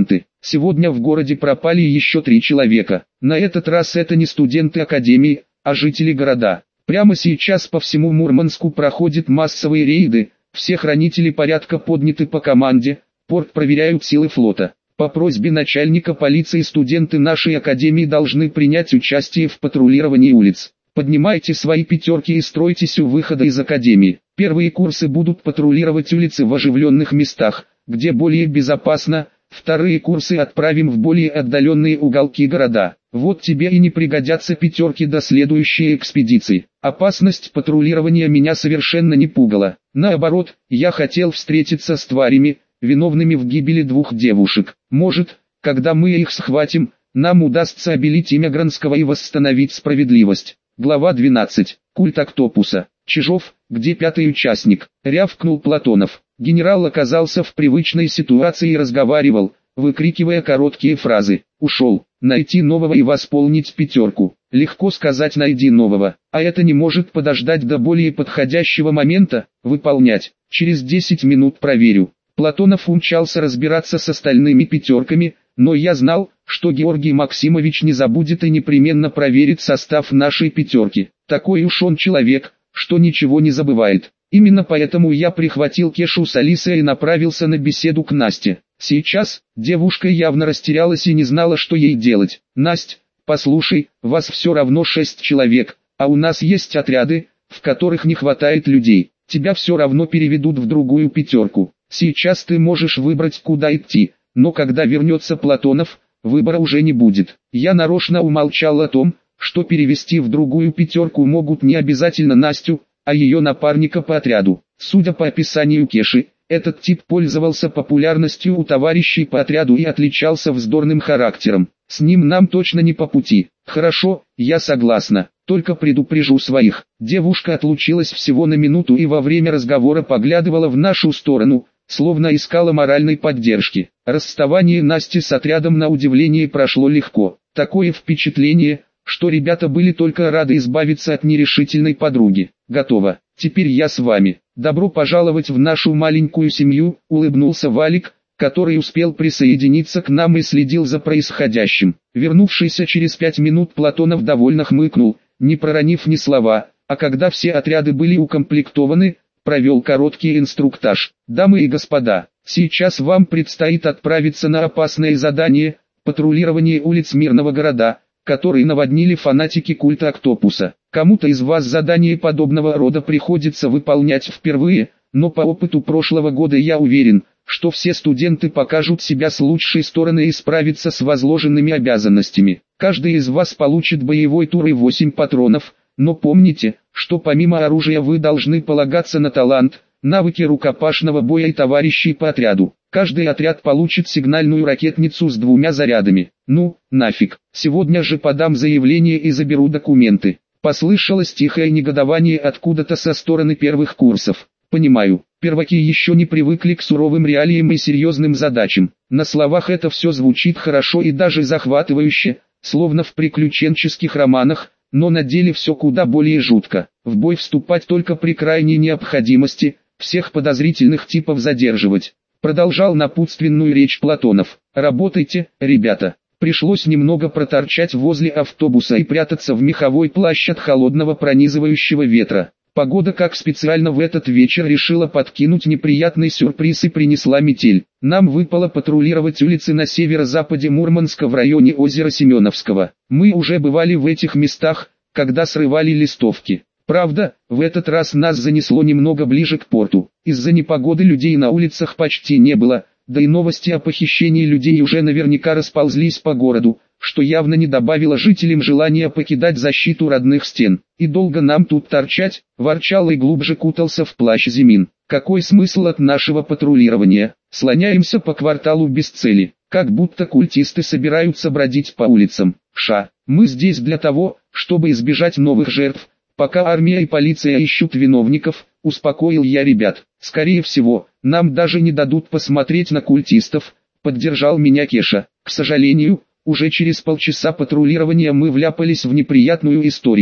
[SPEAKER 1] Сегодня в городе пропали еще 3 человека. На этот раз это не студенты академии, а жители города. Прямо сейчас по всему Мурманску проходят массовые рейды, все хранители порядка подняты по команде, порт проверяют силы флота. По просьбе начальника полиции студенты нашей академии должны принять участие в патрулировании улиц. Поднимайте свои пятерки и стройтесь у выхода из академии. Первые курсы будут патрулировать улицы в оживленных местах, где более безопасно. Вторые курсы отправим в более отдаленные уголки города. Вот тебе и не пригодятся пятерки до следующей экспедиции. Опасность патрулирования меня совершенно не пугала. Наоборот, я хотел встретиться с тварями, виновными в гибели 2 девушек. Может, когда мы их схватим, нам удастся обелить имя Гранского и восстановить справедливость. Глава 12. Культ Октопуса. Чижов, где 5-й участник? Рявкнул Платонов. Генерал оказался в привычной ситуации и разговаривал, выкрикивая короткие фразы. Ушел. Найти нового и восполнить пятерку. Легко сказать найди нового, а это не может подождать до более подходящего момента. Выполнять. Через 10 минут проверю. Платонов умчался разбираться с остальными пятерками, но я знал, что Георгий Максимович не забудет и непременно проверит состав нашей пятерки. Такой уж он человек, что ничего не забывает. Именно поэтому я прихватил Кешу с Алисой и направился на беседу к Насте. Сейчас, девушка явно растерялась и не знала, что ей делать. «Насть, послушай, вас все равно 6 человек, а у нас есть отряды, в которых не хватает людей. Тебя все равно переведут в другую пятерку. Сейчас ты можешь выбрать, куда идти, но когда вернется Платонов, выбора уже не будет». Я нарочно умолчал о том, что перевести в другую пятерку могут не обязательно Настю, а ее напарника по отряду. Судя по описанию Кеши, этот тип пользовался популярностью у товарищей по отряду и отличался вздорным характером. С ним нам точно не по пути. Хорошо, я согласна, только предупрежу своих. Девушка отлучилась всего на минуту и во время разговора поглядывала в нашу сторону, словно искала моральной поддержки. Расставание Насти с отрядом на удивление прошло легко. Такое впечатление, что ребята были только рады избавиться от нерешительной подруги. «Готово, теперь я с вами. Добро пожаловать в нашу маленькую семью», — улыбнулся Валик, который успел присоединиться к нам и следил за происходящим. Вернувшийся через 5 минут Платонов довольно хмыкнул, не проронив ни слова, а когда все отряды были укомплектованы, провел короткий инструктаж. «Дамы и господа, сейчас вам предстоит отправиться на опасное задание — патрулирование улиц мирного города, которые наводнили фанатики культа Октопуса. Кому-то из вас задание подобного рода приходится выполнять впервые, но по опыту прошлого года я уверен, что все студенты покажут себя с лучшей стороны и справятся с возложенными обязанностями. Каждый из вас получит боевой тур и 8 патронов, но помните, что помимо оружия вы должны полагаться на талант, навыки рукопашного боя и товарищей по отряду. Каждый отряд получит сигнальную ракетницу с 2 зарядами. Ну, нафиг, сегодня же подам заявление и заберу документы. Послышалось тихое негодование откуда-то со стороны первых курсов. Понимаю, перваки еще не привыкли к суровым реалиям и серьезным задачам. На словах это все звучит хорошо и даже захватывающе, словно в приключенческих романах, но на деле все куда более жутко. В бой вступать только при крайней необходимости, всех подозрительных типов задерживать. Продолжал напутственную речь Платонов. «Работайте, ребята». Пришлось немного проторчать возле автобуса и прятаться в меховой плащ от холодного пронизывающего ветра. Погода как специально в этот вечер решила подкинуть неприятный сюрприз и принесла метель. Нам выпало патрулировать улицы на северо-западе Мурманска в районе озера Семеновского. Мы уже бывали в этих местах, когда срывали листовки. Правда, в этот раз нас занесло немного ближе к порту. Из-за непогоды людей на улицах почти не было, да и новости о похищении людей уже наверняка расползлись по городу, что явно не добавило жителям желания покидать защиту родных стен. «И долго нам тут торчать?» – ворчал и глубже кутался в плащ Зимин. «Какой смысл от нашего патрулирования? Слоняемся по кварталу без цели, как будто культисты собираются бродить по улицам. Мы здесь для того, чтобы избежать новых жертв, пока армия и полиция ищут виновников», – успокоил я ребят. «Скорее всего, нам даже не дадут посмотреть на культистов», – поддержал меня Кеша. К сожалению, уже через полчаса патрулирования мы вляпались в неприятную историю.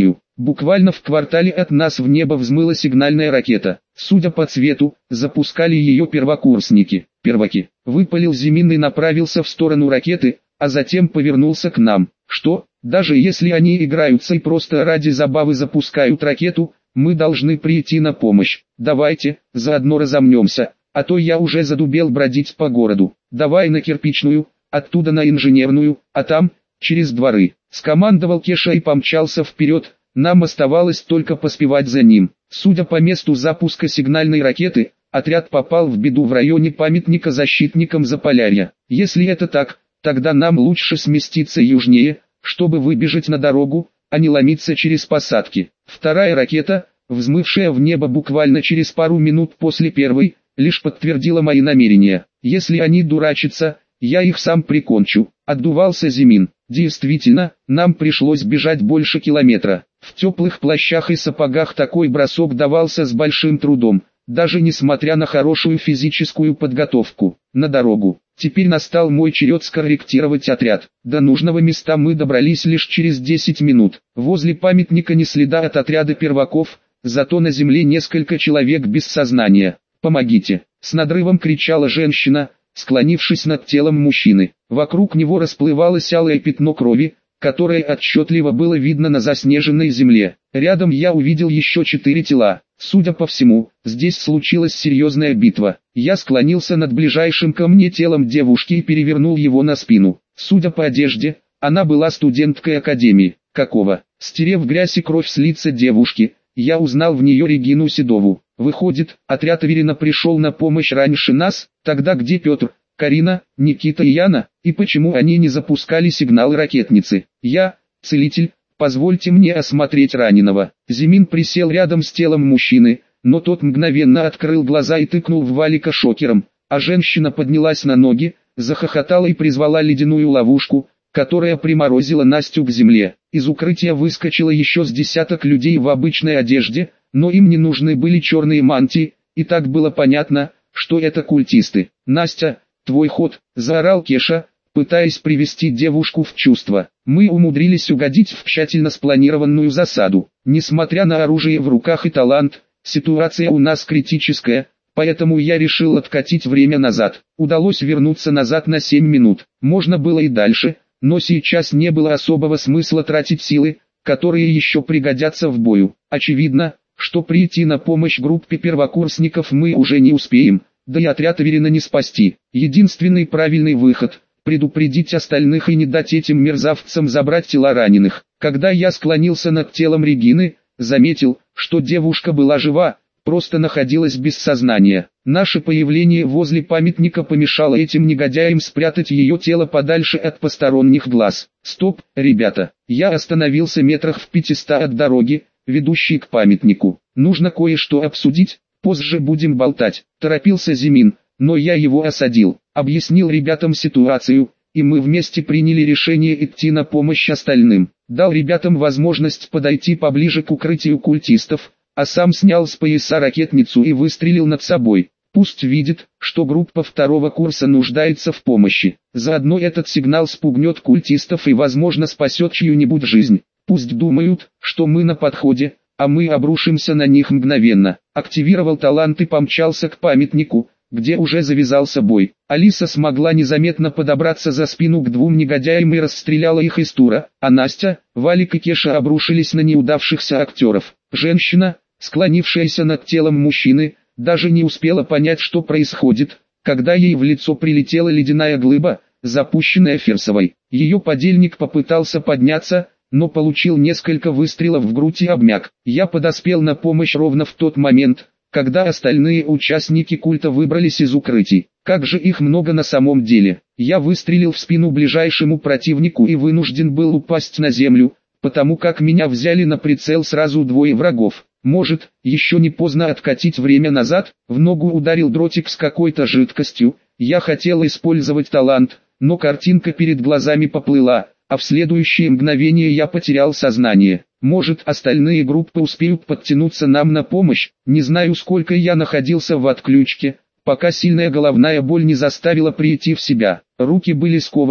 [SPEAKER 1] Буквально в квартале от нас в небо взмыла сигнальная ракета. Судя по цвету, запускали ее первокурсники. Перваки. Выпалил Зимин и направился в сторону ракеты, а затем повернулся к нам. Что, даже если они играются и просто ради забавы запускают ракету, мы должны прийти на помощь. Давайте, заодно разомнемся, а то я уже задубел бродить по городу. Давай на Кирпичную, оттуда на Инженерную, а там, через дворы. Скомандовал Кеша и помчался вперед, нам оставалось только поспевать за ним. Судя по месту запуска сигнальной ракеты, отряд попал в беду в районе памятника защитникам Заполярья. Если это так, тогда нам лучше сместиться южнее, чтобы выбежать на дорогу, а не ломиться через посадки. Вторая ракета, взмывшая в небо буквально через пару минут после первой, лишь подтвердила мои намерения. Если они дурачатся, я их сам прикончу. Отдувался Зимин. Действительно, нам пришлось бежать больше километра. В теплых плащах и сапогах такой бросок давался с большим трудом, даже несмотря на хорошую физическую подготовку. На дорогу. Теперь настал мой черед скорректировать отряд. До нужного места мы добрались лишь через 10 минут. Возле памятника ни следа от отряда перваков, зато на земле несколько человек без сознания. «Помогите!» — с надрывом кричала женщина, склонившись над телом мужчины. Вокруг него расплывалось алое пятно крови, которое отчетливо было видно на заснеженной земле. Рядом я увидел еще 4 тела. Судя по всему, здесь случилась серьезная битва. Я склонился над ближайшим ко мне телом девушки и перевернул его на спину. Судя по одежде, она была студенткой академии. Какого? Стерев грязь и кровь с лица девушки, я узнал в нее Регину Седову. Выходит, отряд Аверина пришел на помощь раньше нас, тогда где Петр, Карина, Никита и Яна, и почему они не запускали сигнал ракетницы? Я, целитель, позвольте мне осмотреть раненого. Зимин присел рядом с телом мужчины, но тот мгновенно открыл глаза и тыкнул в Валика шокером, а женщина поднялась на ноги, захохотала и призвала ледяную ловушку, которая приморозила Настю к земле. Из укрытия выскочило еще с десяток людей в обычной одежде, но им не нужны были черные мантии, и так было понятно, что это культисты. «Настя, твой ход!» – заорал Кеша, пытаясь привести девушку в чувство. Мы умудрились угодить в тщательно спланированную засаду. Несмотря на оружие в руках и талант, ситуация у нас критическая, поэтому я решил откатить время назад. Удалось вернуться назад на 7 минут. Можно было и дальше, но сейчас не было особого смысла тратить силы, которые еще пригодятся в бою. Очевидно, что прийти на помощь группе первокурсников мы уже не успеем, да и отряд Аверина не спасти. Единственный правильный выход – предупредить остальных и не дать этим мерзавцам забрать тела раненых. Когда я склонился над телом Регины, заметил, что девушка была жива, просто находилась без сознания. Наше появление возле памятника помешало этим негодяям спрятать ее тело подальше от посторонних глаз. «Стоп, ребята!» Я остановился метрах в 500 от дороги, ведущей к памятнику. «Нужно кое-что обсудить, позже будем болтать», – торопился Зимин, но я его осадил. Объяснил ребятам ситуацию, и мы вместе приняли решение идти на помощь остальным. Дал ребятам возможность подойти поближе к укрытию культистов, а сам снял с пояса ракетницу и выстрелил над собой. Пусть видит, что группа второго курса нуждается в помощи. Заодно этот сигнал спугнет культистов и возможно спасет чью-нибудь жизнь. Пусть думают, что мы на подходе, а мы обрушимся на них мгновенно. Активировал талант и помчался к памятнику, где уже завязался бой. Алиса смогла незаметно подобраться за спину к двум негодяям и расстреляла их из тура, а Настя, Валик и Кеша обрушились на неудавшихся актеров. Женщина, склонившаяся над телом мужчины, даже не успела понять, что происходит, когда ей в лицо прилетела ледяная глыба, запущенная Ферсовой. Ее подельник попытался подняться, но получил несколько выстрелов в грудь и обмяк. Я подоспел на помощь ровно в тот момент, когда остальные участники культа выбрались из укрытий. Как же их много на самом деле. Я выстрелил в спину ближайшему противнику и вынужден был упасть на землю, потому как меня взяли на прицел сразу двое врагов. Может, еще не поздно откатить время назад? В ногу ударил дротик с какой-то жидкостью. Я хотел использовать талант, но картинка перед глазами поплыла, а в следующее мгновение я потерял сознание. Может, остальные группы успеют подтянуться нам на помощь? Не знаю, сколько я находился в отключке, пока сильная головная боль не заставила прийти в себя. Руки были скованы,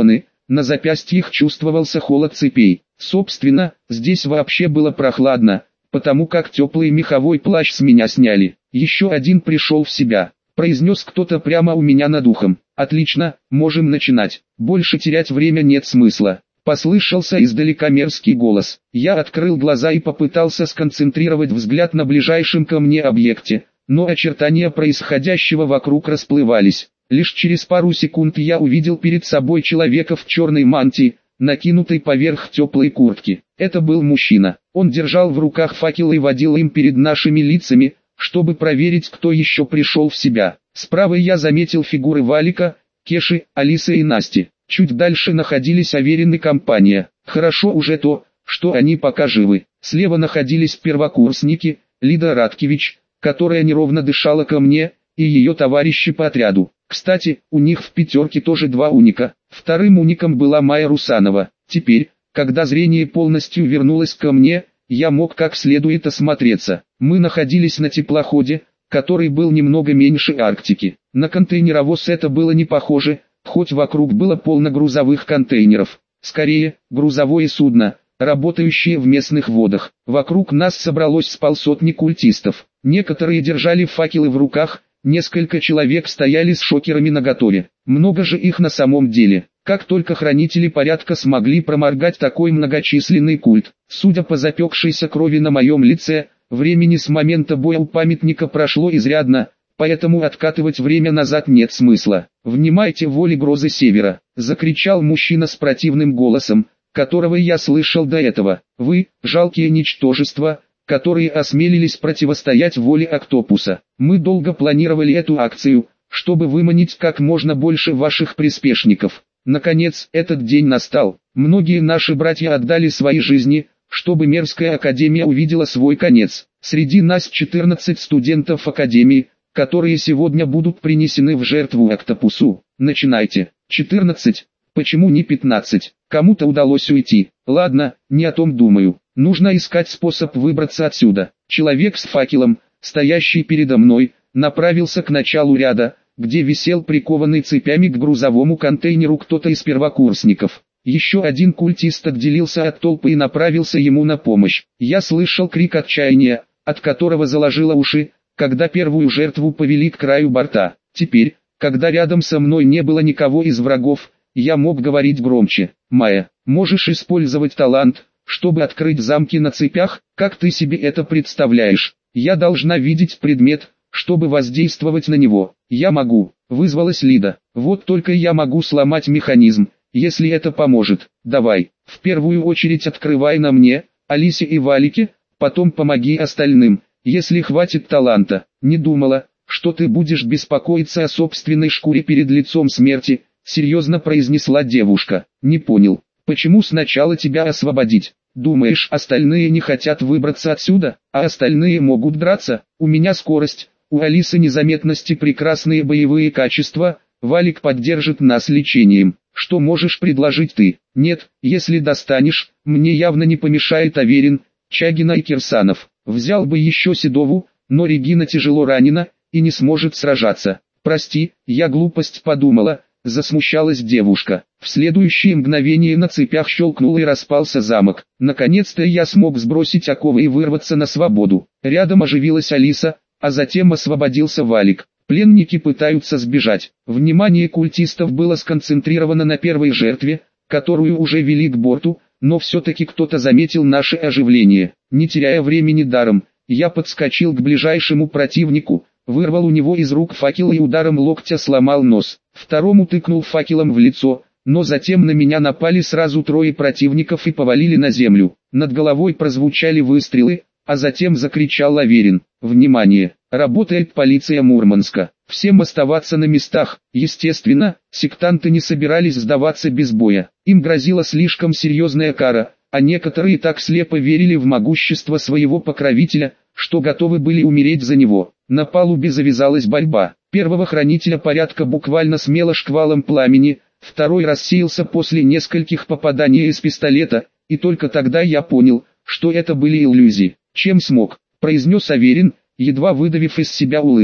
[SPEAKER 1] на запястьях чувствовался холод цепей. Собственно, здесь вообще было прохладно, потому как теплый меховой плащ с меня сняли. Еще один пришел в себя, произнес кто-то прямо у меня над ухом. Отлично, можем начинать, больше терять время нет смысла. Послышался издалека мерзкий голос. Я открыл глаза и попытался сконцентрировать взгляд на ближайшем ко мне объекте, но очертания происходящего вокруг расплывались. Лишь через пару секунд я увидел перед собой человека в черной мантии, накинутой поверх теплой куртки. Это был мужчина. Он держал в руках факел и водил им перед нашими лицами, чтобы проверить, кто еще пришел в себя. Справа я заметил фигуры Валика, Кеши, Алисы и Насти. Чуть дальше находились Аверин и компания. Хорошо уже то, что они пока живы. Слева находились первокурсники, Лида Радкевич, которая неровно дышала ко мне, и ее товарищи по отряду. Кстати, у них в пятерке тоже два уника. Вторым уником была Майя Русанова. Теперь, когда зрение полностью вернулось ко мне, я мог как следует осмотреться. Мы находились на теплоходе, который был немного меньше Арктики. На контейнеровоз это было не похоже, хоть вокруг было полно грузовых контейнеров. Скорее, грузовое судно, работающее в местных водах. Вокруг нас собралось с полсотни культистов. Некоторые держали факелы в руках, несколько человек стояли с шокерами наготове. Много же их на самом деле. Как только хранители порядка смогли проморгать такой многочисленный культ. Судя по запекшейся крови на моем лице, времени с момента боя у памятника прошло изрядно, поэтому откатывать время назад нет смысла. «Внимайте воле грозы севера!» — закричал мужчина с противным голосом, которого я слышал до этого. «Вы, жалкие ничтожества, которые осмелились противостоять воле Октопуса. Мы долго планировали эту акцию, чтобы выманить как можно больше ваших приспешников. Наконец, этот день настал. Многие наши братья отдали свои жизни, чтобы Мерзкая Академия увидела свой конец. Среди нас 14 студентов Академии, которые сегодня будут принесены в жертву Октопусу. Начинайте. 14. Почему не 15? Кому-то удалось уйти. Ладно, не о том думаю. Нужно искать способ выбраться отсюда. Человек с факелом, стоящий передо мной, направился к началу ряда, где висел прикованный цепями к грузовому контейнеру кто-то из первокурсников. Еще один культист отделился от толпы и направился ему на помощь. Я слышал крик отчаяния, от которого заложило уши, когда первую жертву повели к краю борта. Теперь, когда рядом со мной не было никого из врагов, я мог говорить громче. «Майя, можешь использовать талант, чтобы открыть замки на цепях? Как ты себе это представляешь? Я должна видеть предмет, чтобы воздействовать на него». «Я могу», — вызвалась Лида. «Вот только я могу сломать механизм, если это поможет. Давай, в первую очередь открывай на мне, Алисе и Валике, потом помоги остальным, если хватит таланта». «Не думала, что ты будешь беспокоиться о собственной шкуре перед лицом смерти», — серьезно произнесла девушка. «Не понял, почему сначала тебя освободить? Думаешь, остальные не хотят выбраться отсюда, а остальные могут драться? У меня скорость, у Алисы незаметность и прекрасные боевые качества, Валик поддержит нас лечением. Что можешь предложить ты?» «Нет, если достанешь, мне явно не помешает Аверин, Чагина и Кирсанов. Взял бы еще Седову, но Регина тяжело ранена и не сможет сражаться». «Прости, я глупость подумала», — засмущалась девушка. В следующее мгновение на цепях щелкнул и распался замок. Наконец-то я смог сбросить оковы и вырваться на свободу. Рядом оживилась Алиса, а затем освободился Валик. Пленники пытаются сбежать. Внимание культистов было сконцентрировано на первой жертве, которую уже вели к борту, но все-таки кто-то заметил наше оживление. Не теряя времени даром, я подскочил к ближайшему противнику, вырвал у него из рук факел и ударом локтя сломал нос. Второму тыкнул факелом в лицо, но затем на меня напали сразу трое противников и повалили на землю. Над головой прозвучали выстрелы, а затем закричал Аверин. «Внимание! Работает полиция Мурманска! Всем оставаться на местах!» Естественно, сектанты не собирались сдаваться без боя. Им грозила слишком серьезная кара, а некоторые так слепо верили в могущество своего покровителя, что готовы были умереть за него. На палубе завязалась борьба. Первого хранителя порядка буквально смело шквалом пламени, второй рассеялся после нескольких попаданий из пистолета, и только тогда я понял, что это были иллюзии. «Чем смог?» — произнес Аверин, едва выдавив из себя улыбку.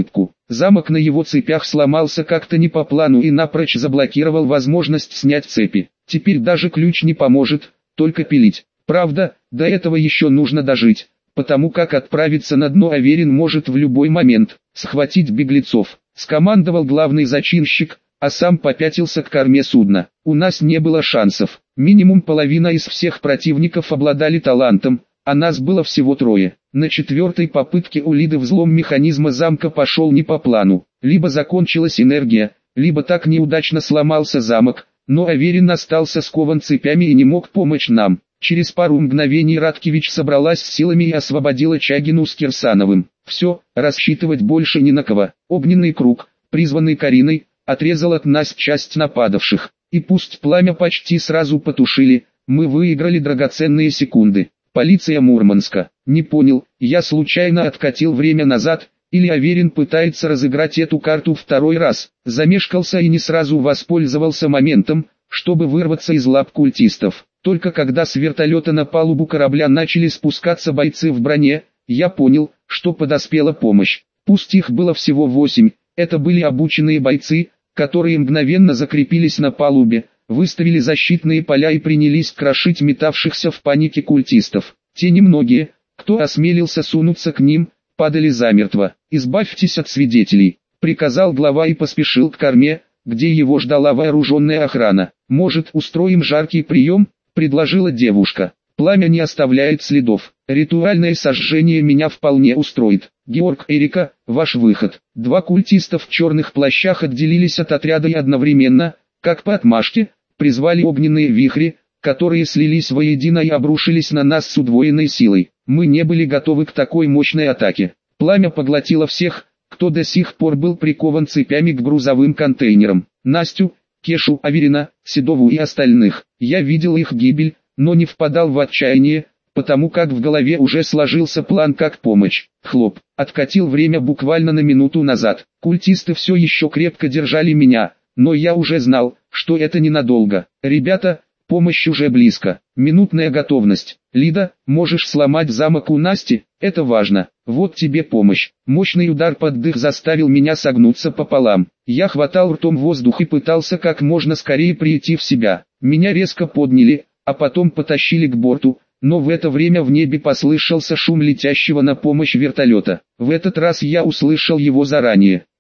[SPEAKER 1] Замок на его цепях сломался как-то не по плану и напрочь заблокировал возможность снять цепи. Теперь даже ключ не поможет, только пилить. Правда, до этого еще нужно дожить, потому как отправиться на дно Аверин может в любой момент. Схватить беглецов, скомандовал главный зачинщик, а сам попятился к корме судна. У нас не было шансов. Минимум половина из всех противников обладали талантом, а нас было всего трое. На четвертой попытке у Лиды взлом механизма замка пошел не по плану. Либо закончилась энергия, либо так неудачно сломался замок, но Аверин остался скован цепями и не мог помочь нам. Через пару мгновений Радкевич собралась с силами и освободила Чагину с Кирсановым. Все, рассчитывать больше ни на кого. Огненный круг, призванный Кариной, отрезал от нас часть нападавших. И пусть пламя почти сразу потушили, мы выиграли драгоценные секунды. Полиция Мурманска. Не понял, я случайно откатил время назад, или Аверин пытается разыграть эту карту второй раз. Замешкался и не сразу воспользовался моментом, чтобы вырваться из лап культистов. Только когда с вертолета на палубу корабля начали спускаться бойцы в броне, я понял, что подоспела помощь. Пусть их было всего 8, это были обученные бойцы, которые мгновенно закрепились на палубе, выставили защитные поля и принялись крошить метавшихся в панике культистов. Те немногие, кто осмелился сунуться к ним, падали замертво. «Избавьтесь от свидетелей», — приказал глава и поспешил к корме, где его ждала вооруженная охрана. «Может, устроим жаркий прием?» — предложила девушка. «Пламя не оставляет следов. Ритуальное сожжение меня вполне устроит. Георг, Эрика, ваш выход». Два культиста в черных плащах отделились от отряда и одновременно, как по отмашке, призвали огненные вихри, которые слились воедино и обрушились на нас с удвоенной силой. Мы не были готовы к такой мощной атаке. Пламя поглотило всех, кто до сих пор был прикован цепями к грузовым контейнерам. Настю, Кешу, Аверина, Седову и остальных. Я видел их гибель, но не впадал в отчаяние, потому как в голове уже сложился план как помочь. Хлоп, откатил время буквально на минуту назад. Культисты все еще крепко держали меня, но я уже знал, что это ненадолго. «Ребята, помощь уже близко. Минутная готовность. Лида, можешь сломать замок у Насти? Это важно. Вот тебе помощь». Мощный удар под дых заставил меня согнуться пополам. Я хватал ртом воздух и пытался как можно скорее прийти в себя. Меня резко подняли, а потом потащили к борту, но в это время в небе послышался шум летящего на помощь вертолета. В этот раз я услышал его заранее.